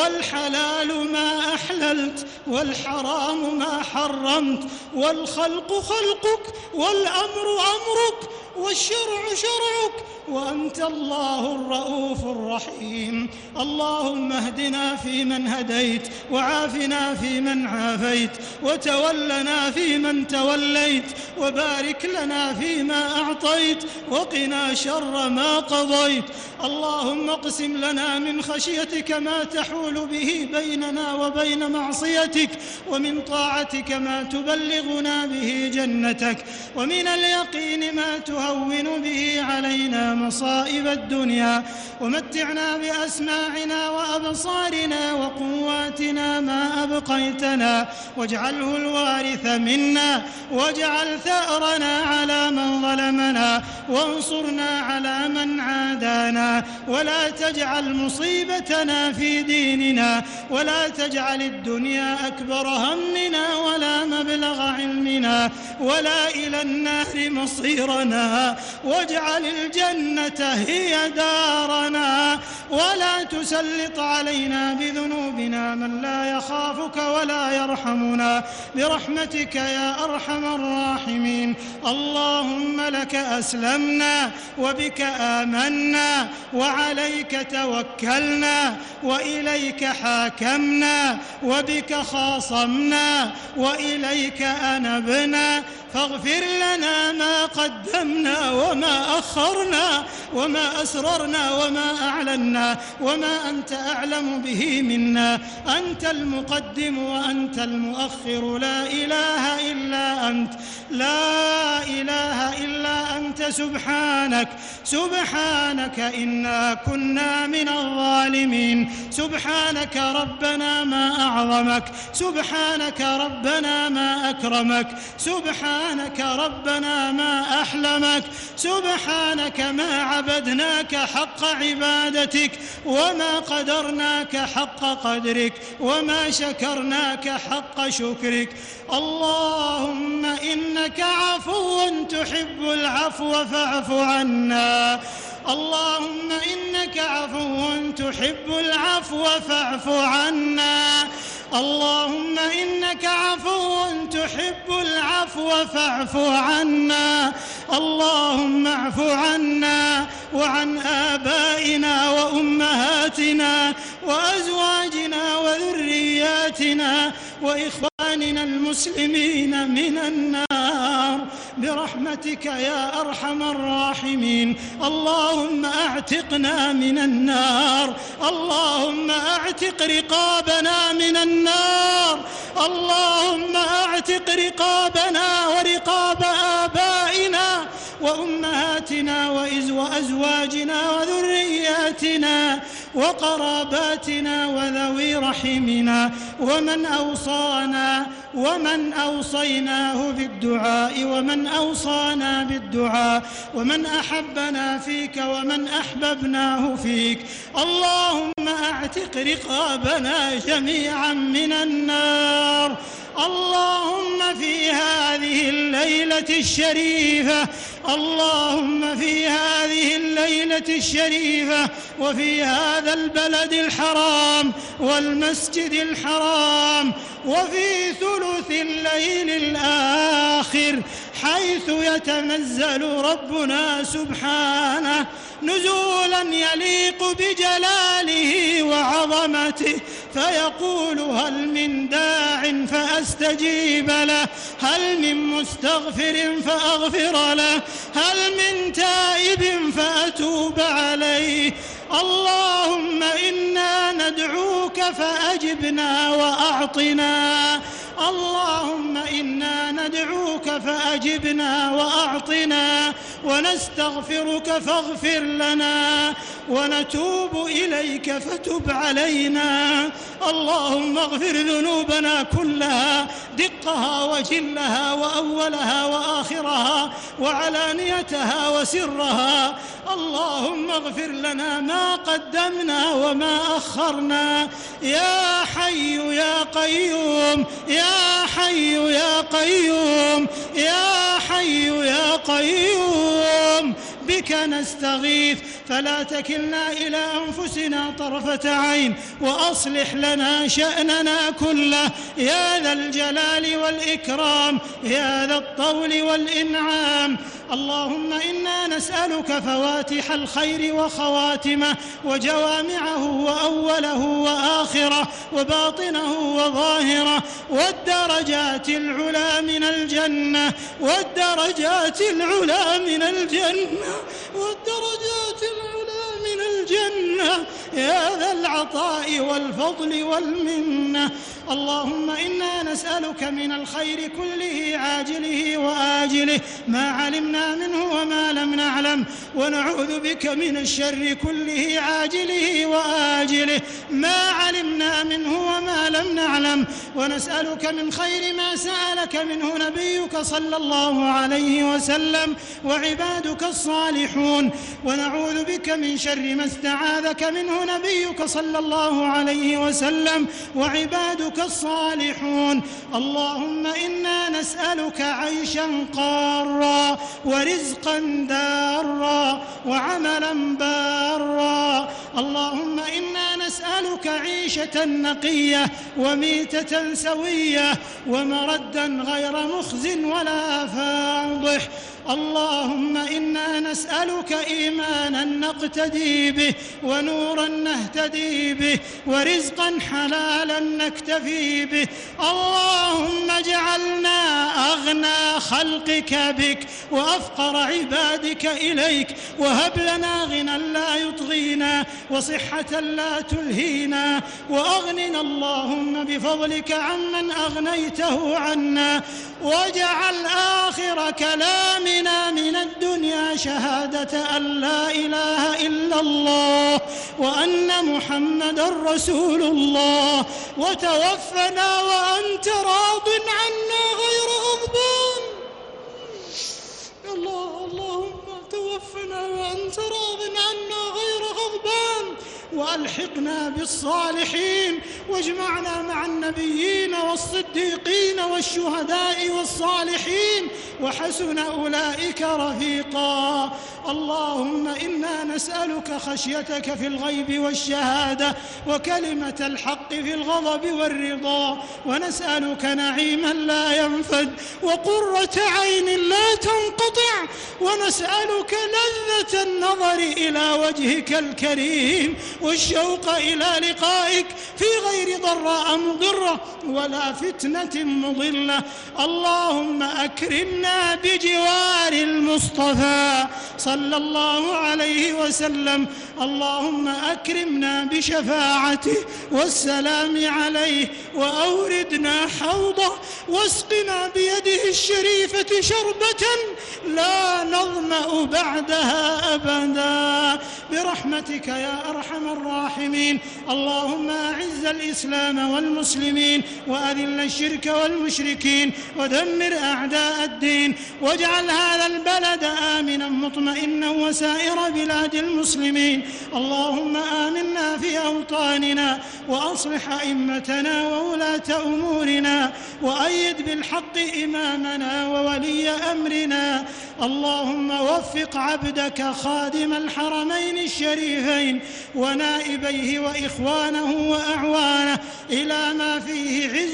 والحلال ما أحللت، والحرام ما حرمت. والخلق خلقك، والأمر أمرك، والشرع شرعك، وأنت الله الرؤوف الرحيم. اللهم اهدنا فيمن هديت، وعافنا فيمن عافيت، وتولنا فيمن توليت، وبارك لنا فيما أعطيت، وقنا شر ما قضيت. اللهم اقسم لنا من خشيتك ما تحول به بيننا وبين معصيتك، ومن طاعتك ما تبلغنا به جنتك، ومن اليقين ما تهون به علينا مصائب الدنيا. ومتعنا بأسماعنا وأبصارنا وقواتنا ما أبقيتنا، واجعله الوارث منا، واجعل ثأرنا على من ظلمنا، وانصرنا على من عادانا. ولا تجعل مصيبتنا في ديننا، ولا تجعل الدنيا أكبر همنا، ولا مبلغ علمنا، ولا إلى النار مصيرنا. واجعل الجنة هي دارنا، ولا تسلط علينا بذنوبنا من لا يخافك ولا يرحمنا، برحمتك يا أرحم الراحمين. اللهم لك أسلمنا، وبك آمنا، وعليك توكلنا، وإليك حاكمنا، وبك خاصمنا، وإليك أنبنا. فاغفر لنا ما قدمنا وما أخرنا، وما أسررنا وما أعلنا، وما أنت أعلم به منا. أنت المقدم وأنت المؤخر، لا إله إلا أنت، لا إله إلا أنت. سبحانك سبحانك إنا كنا من الظالمين. سبحانك ربنا ما أعظمك، سبحانك ربنا ما أكرمك، سبحانك ربنا ما أحلمك، سبحانك ما عبدناك حق عبادتك، وما قدرناك حق قدرك، وما شكرناك حق شكرك. اللهم إنك عفو تحب العفو فاعف عنا. اللهم إنك عفو تحب العفو فاعف عنا. اللهم إنك عفو تحب العفو فاعف عنا. اللهم اعف عنا وعن آبائنا وأمهاتنا وأزواجنا وذرياتنا وإخواننا المسلمين من النار برحمتك يا أرحم الراحمين. اللهم أعتقنا من النار، اللهم أعتق رقابنا من النار، اللهم أعتق رقابنا ورقاب آبائنا وأمهاتنا وأزواجنا وذرياتنا وقراباتنا وذوي رحمنا، ومن أوصانا ومن أوصيناه بالدعاء ومن أوصانا بالدعاء، ومن أحبنا فيك ومن أحببناه فيك. اللهم أعتق رقابنا جميعا من النار. اللهم في هذه الليلة الشريفة، اللهم في هذه الليلة الشريفة وفي هذا البلد الحرام والمسجد الحرام وفي ثلث الليل الآخر حيث يتنزل ربنا سبحانه نزولا يليق بجلاله وعظمته، فيقول هل من داع فأستجيب له، هل من مستغفر فأغفر له، هل من تائب فأتوب عليه. اللهم إنا ندعوك فأجبنا وأعطنا اللهم إنا ندعوك فأجبنا وأعطنا ونستغفرك فاغفر لنا ونتوب إليك فتب علينا. اللهم اغفر ذنوبنا كلها دقها وجلها وأولها وآخرها وعلانيتها وسرها. اللهم اغفر لنا ما قدمنا وما أخرنا. يا حي يا قيوم يا حي يا قيوم يا حي يا قيوم بك نستغيث فلا تكلنا إلى أنفسنا طرفة عين وأصلح لنا شأننا كله يا ذا الجلال والإكرام يا ذا الطول والإنعام. اللهم إنا نسألك فواتح الخير وخواتمه وجوامعه وأوله وآخره وباطنه وظاهره والدرجات العلى من الجنة والدرجات العلى من الجنة والدرجات العلى من الجنة يا ذا العطاء والفضل والمنة. اللهم إنا نسألك من الخير كله عاجله وآجله ما علمنا منه وما لم نعلم ونعوذ بك من الشر كله عاجله وآجله ما علمنا منه وما لم نعلم ونسألك من خير ما سألك منه نبيك صلى الله عليه وسلم وعبادك الصالحون ونعوذ بك من شر ما استعاذك منه نبيك صلى الله عليه وسلم وعبادك الصالحون. اللهم إنا نسألك عيشا قارا ورزقا دارا وعملا بارا. اللهم إنا نسألك عيشة نقية وميتة سوية ومردا غير مخز ولا فاضح. اللهم إنا نسألك إيمانا نقتدي به ونورا نهتدي به ورزقا حلالا نكتفي به. اللهم اجعلنا أغنى خلقك بك وأفقر عبادك إليك وهب لنا غنى لا يطغينا وصحة لا تلهينا وأغننا اللهم بفضلك عمن أغنيته عنا واجعل آخر كلامنا من الدنيا شهادة أن لا إله إلا الله وأن محمد رسول الله وتوفنا وأنت راض عنا غير غضبان. الله اللهم توفنا وأنت راض عنا غير غضبان وألحقنا بالصالحين واجمعنا مع النبيين والصديقين والشهداء والصالحين وحسن أولئك رفيقا. اللهم إنا نسألك خشيتك في الغيب والشهادة وكلمة الحق في الغضب والرضا ونسألك نعيما لا ينفد وقرة عين لا تنقطع ونسألك لذة النظر إلى وجهك الكريم والشوق إلى لقائك في غير ضراء مضرة ولا فتنة مضلة. اللهم أكرمنا بجوار المصطفى صلى الله عليه وسلم. اللهم أكرمنا بشفاعته والسلام عليه وأوردنا حوضه واسقنا بيده الشريفة شربة لا نظمأ بعدها أبدا برحمتك يا أرحم الراحمين. اللهم أعز الإسلام والمسلمين وأذل الشرك والمشركين ودمر أعداء الدين واجعل هذا البلد آمنا مطمئنا وسائر بلاد المسلمين. اللهم آمنا في أوطاننا وأصلح أئمتنا وولاة أمورنا وأيد بالحق إمامنا وولي أمرنا. اللهم وفق عبدك خادم الحرمين الشريفين ونائبيه وإخوانه وأعوانه إلى ما فيه عز الإسلام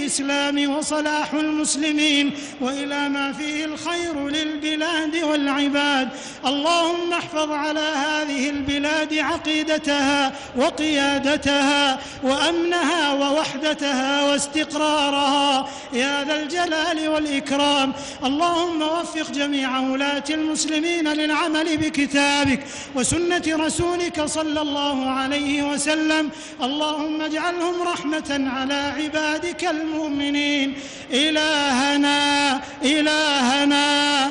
الإسلام وصلاح المسلمين وإلى ما فيه الخير للبلاد والعباد. اللهم احفظ على هذه البلاد عقيدتها وقيادتها وأمنها ووحدتها واستقرارها يا ذا الجلال والإكرام. اللهم وفق جميع ولاة المسلمين للعمل بكتابك وسنة رسولك صلى الله عليه وسلم. اللهم اجعلهم رحمة على عبادك المؤمنين. إلهنا إلهنا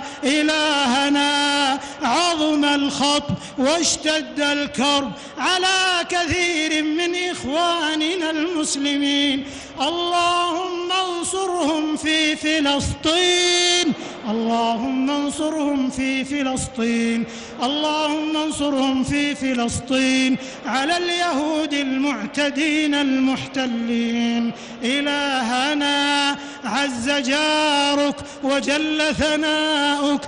إلهنا عظم الخطب واشتد الكرب على كثير من إخواننا المسلمين. اللهم انصرهم في فلسطين اللهم انصرهم في فلسطين اللهم انصرهم في فلسطين على اليهود المعتدين المحتلين. إلهنا عز جارك وجل ثناؤك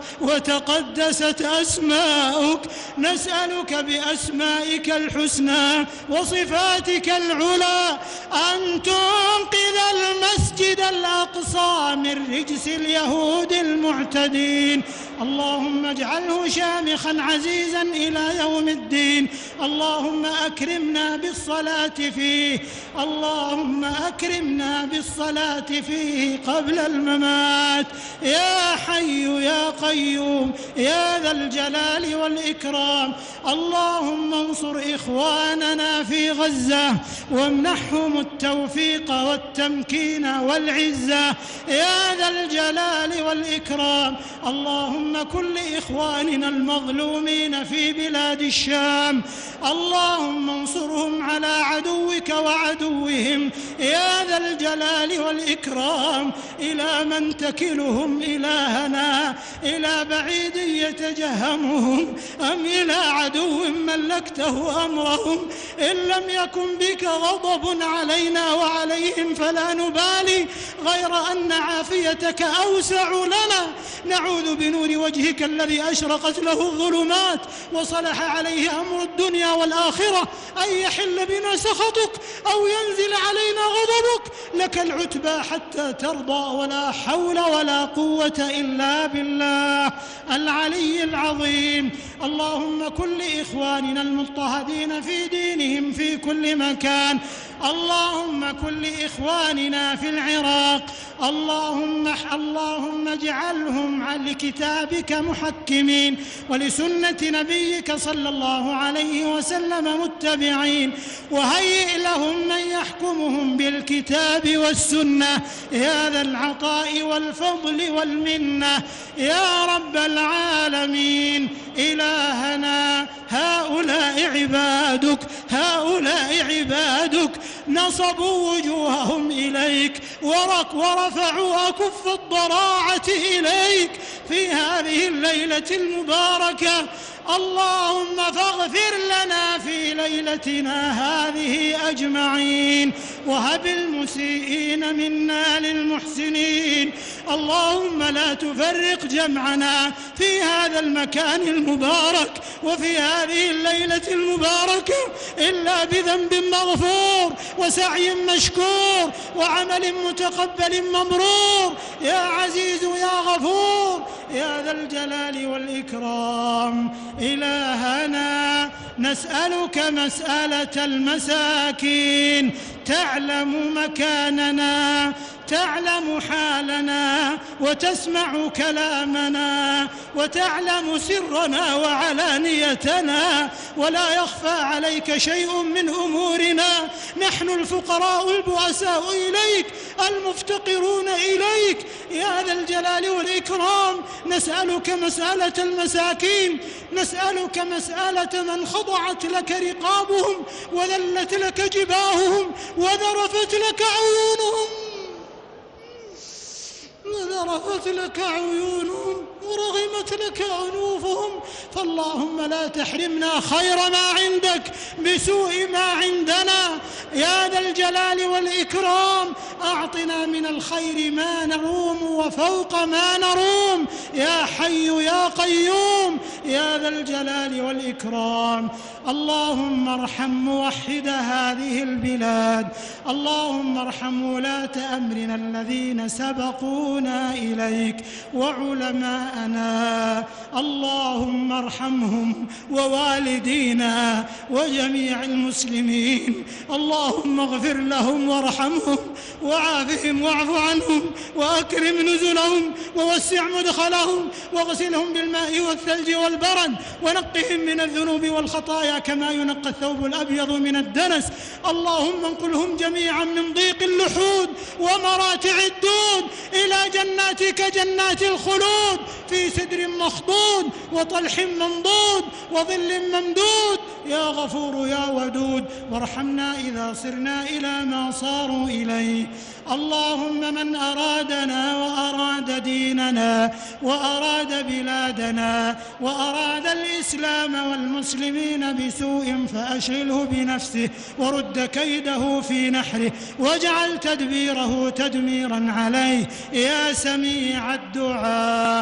وتقدست أسماؤك، نسألك بأسمائك الحسنى وصفاتك العلى أن تنقذ المسجد الأقصى من رجس اليهود المعتدين. اللهم اجعله شامخا عزيزا إلى يوم الدين. اللهم أكرمنا بالصلاة فيه اللهم أكرمنا بالصلاة فيه قبل الممات يا حي يا قيوم يا ذا الجلال والإكرام. اللهم انصر إخواننا في غزة وامنحهم التوفيق والتمكين والعزة يا ذا الجلال والإكرام. اللهم كن لإخواننا المظلومين في بلاد الشام اللهم انصرهم على عدوك وعدوهم يا ذا الجلال والإكرام. إلى من تكلهم إلهنا؟ إلى بعيد يتجهمهم أم إلى عدو ملكته أمرهم؟ إن لم يكن بك غضب علينا وعليهم فلا نبالي، غير أن عافيتك أوسع لنا. نعوذ بنور وجهك الذي أشرقت له الظلمات وصلح عليه أمر الدنيا والآخرة أن يحل بنا سخطك أو ينزل علينا غضبك. لك العتبى حتى ترضى ولا حول ولا قوة إلا بالله العلي العظيم. اللهم كن لإخواننا المضطهدين في دينهم في كل مكان. اللهم كن لإخواننا في العراق اللهم اللهم اجعلهم لكتابك محكمين ولسنة نبيك صلى الله عليه وسلم متبعين، وهيئ لهم من يحكمهم بالكتاب والسنة يا ذا العطاء والفضل والمنة يا رب العالمين. إلهنا هؤلاء عبادك هؤلاء عبادك نصبوا وجوههم إليك ورك ورفعوا أكف الضراعة إليك في هذه الليلة المباركة. اللهم فاغفر لنا في ليلتنا هذه أجمعين وهب المسيئين منا للمحسنين. اللهم لا تفرق جمعنا في هذا المكان المبارك وفي هذه الليلة المباركة إلا بذنب مغفور وسعي مشكور وعمل متقبل مبرور يا عزيز يا غفور يا ذا الجلال والإكرام. إلهنا نسألك مسألة المساكين، تعلم مكاننا تعلم حالنا وتسمع كلامنا وتعلم سرنا وعلانيتنا ولا يخفى عليك شيء من أمورنا. نحن الفقراء البؤساء إليك المفتقرون إليك يا ذا الجلال والإكرام. نسألك مسألة المساكين، نسألك مسألة من خضعت لك رقابهم وذلت لك جباههم وذرفت لك عيونهم وذرفت لك عيونهم ورغمت لك أنوفهم، فاللهم لا تحرمنا خير ما عندك بسوء ما عندنا يا ذا الجلال والإكرام. أعطنا من الخير ما نروم وفوق ما نروم يا حي يا قيوم يا ذا الجلال والإكرام. اللهم ارحم موحد هذه البلاد، اللهم ارحم ولاة أمرنا الذين سبقونا إليك وعلماءنا، اللهم ارحمهم ووالدينا وجميع المسلمين، اللهم اغفر لهم وارحمهم وعافهم واعف عنهم وأكرم نزلهم ووسع مدخلهم واغسلهم بالماء والثلج والبرد ونقهم من الذنوب والخطايا كما ينقى الثوب الأبيض من الدنس. اللهم انقلهم جميعا من ضيق اللحود ومراتع الدود إلى جناتك جنات الخلود في سدر مخضود وطلح منضود وظل ممدود يا غفور يا ودود. وارحمنا إذا صرنا إلى ما صاروا إليه. اللهم من أرادنا وأراد ديننا وأراد بلادنا وأراد الإسلام والمسلمين بسوء فأشغله بنفسه ورد كيده في نحره واجعل تدبيره تدميرا عليه يا سميع الدعاء.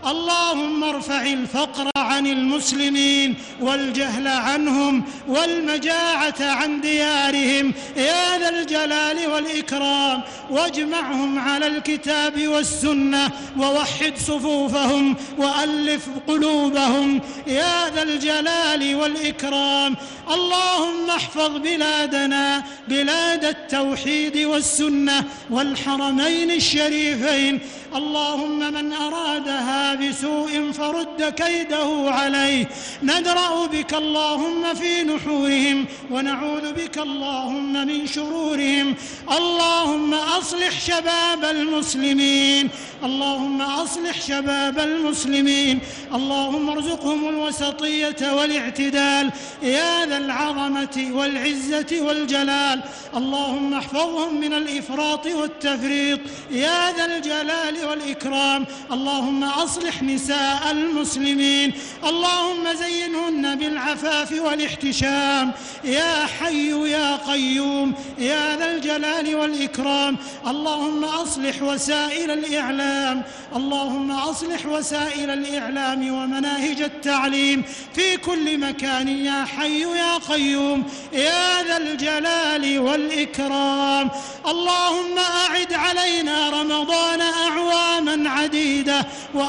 اللهم ارفع الفقر عن المسلمين والجهل عنهم والمجاعة عن ديارهم يا ذا الجلال والإكرام، واجمعهم على الكتاب والسنة ووحد صفوفهم وألف قلوبهم يا ذا الجلال والإكرام. اللهم احفظ بلادنا بلاد التوحيد والسنة والحرمين الشريفين. اللهم من أرادها بسوء فرد كيده عليه. ندرأ بك اللهم في نحورهم ونعوذ بك اللهم من شرورهم. اللهم أصلح شباب المسلمين، اللهم أصلح شباب المسلمين، اللهم ارزقهم الوسطية والاعتدال يا ذا العظمة والعزة والجلال. اللهم احفظهم من الإفراط والتفريط يا ذا الجلال والإكرام. اللهم أصلح نساء المسلمين، اللهم زينهن بالعفاف والاحتشام يا حي يا قيوم يا ذا الجلال والإكرام. اللهم أصلح وسائل الإعلام، اللهم أصلح وسائل الإعلام ومناهج التعليم في كل مكان يا حي يا قيوم يا ذا الجلال والإكرام. اللهم أعد علينا رمضان أعواما عديدة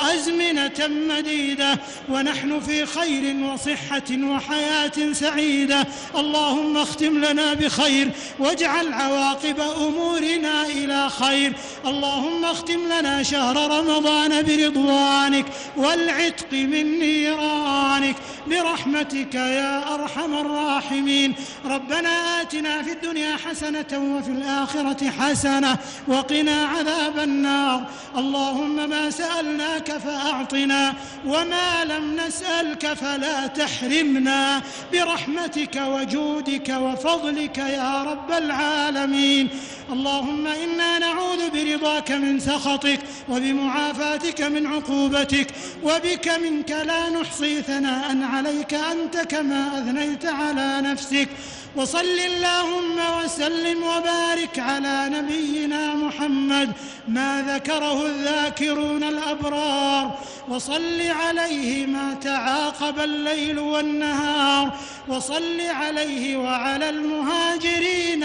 وأزمنة مديدة ونحن في خير وصحة وحياة سعيدة. اللهم اختم لنا بخير واجعل عواقب أمورنا إلى خير. اللهم اختم لنا شهر رمضان برضوانك والعتق من نيرانك برحمتك يا أرحم الراحمين. ربنا آتنا في الدنيا حسنة وفي الآخرة حسنة وقنا عذاب النار. اللهم ما سألناك فأعطنا وما لم نسألك فلا تحرمنا برحمتك وجودك وفضلك يا رب العالمين. اللهم إنا نعوذ برضاك من سخطك وبمعافاتك من عقوبتك وبك منك لا نحصي ثناء عليك أنت كما أثنيت على نفسك. وصل اللهم وسلم وبارك على نبينا محمد ما ذكره الذاكرون الأبرار، وصل عليه ما تعاقب الليل والنهار، وصل عليه وعلى المهاجرين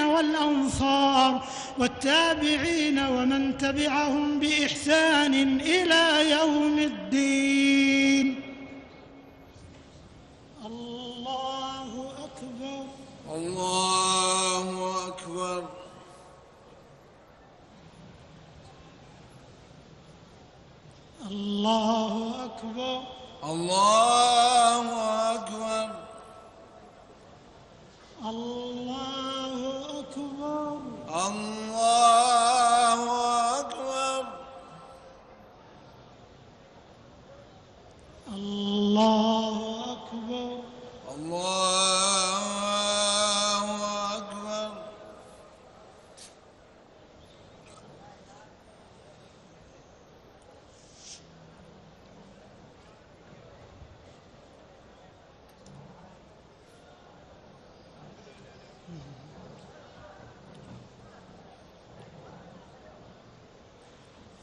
والأنصار والتابعين ومن تبعهم بإحسان إلى يوم الدين. الله أكبر الله أكبر الله أكبر الله أكبر الله أكبر الله أكبر الله أكبر الله أكبر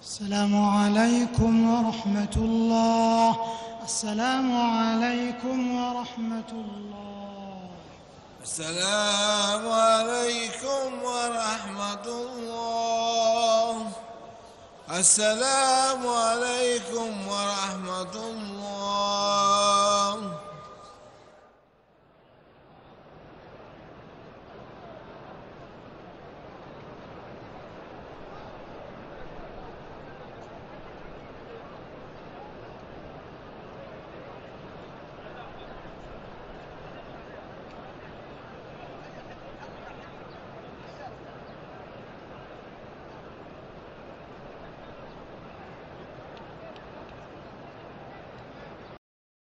السلام عليكم ورحمة الله. السلام عليكم ورحمة الله. السلام عليكم ورحمة الله. السلام عليكم ورحمة الله.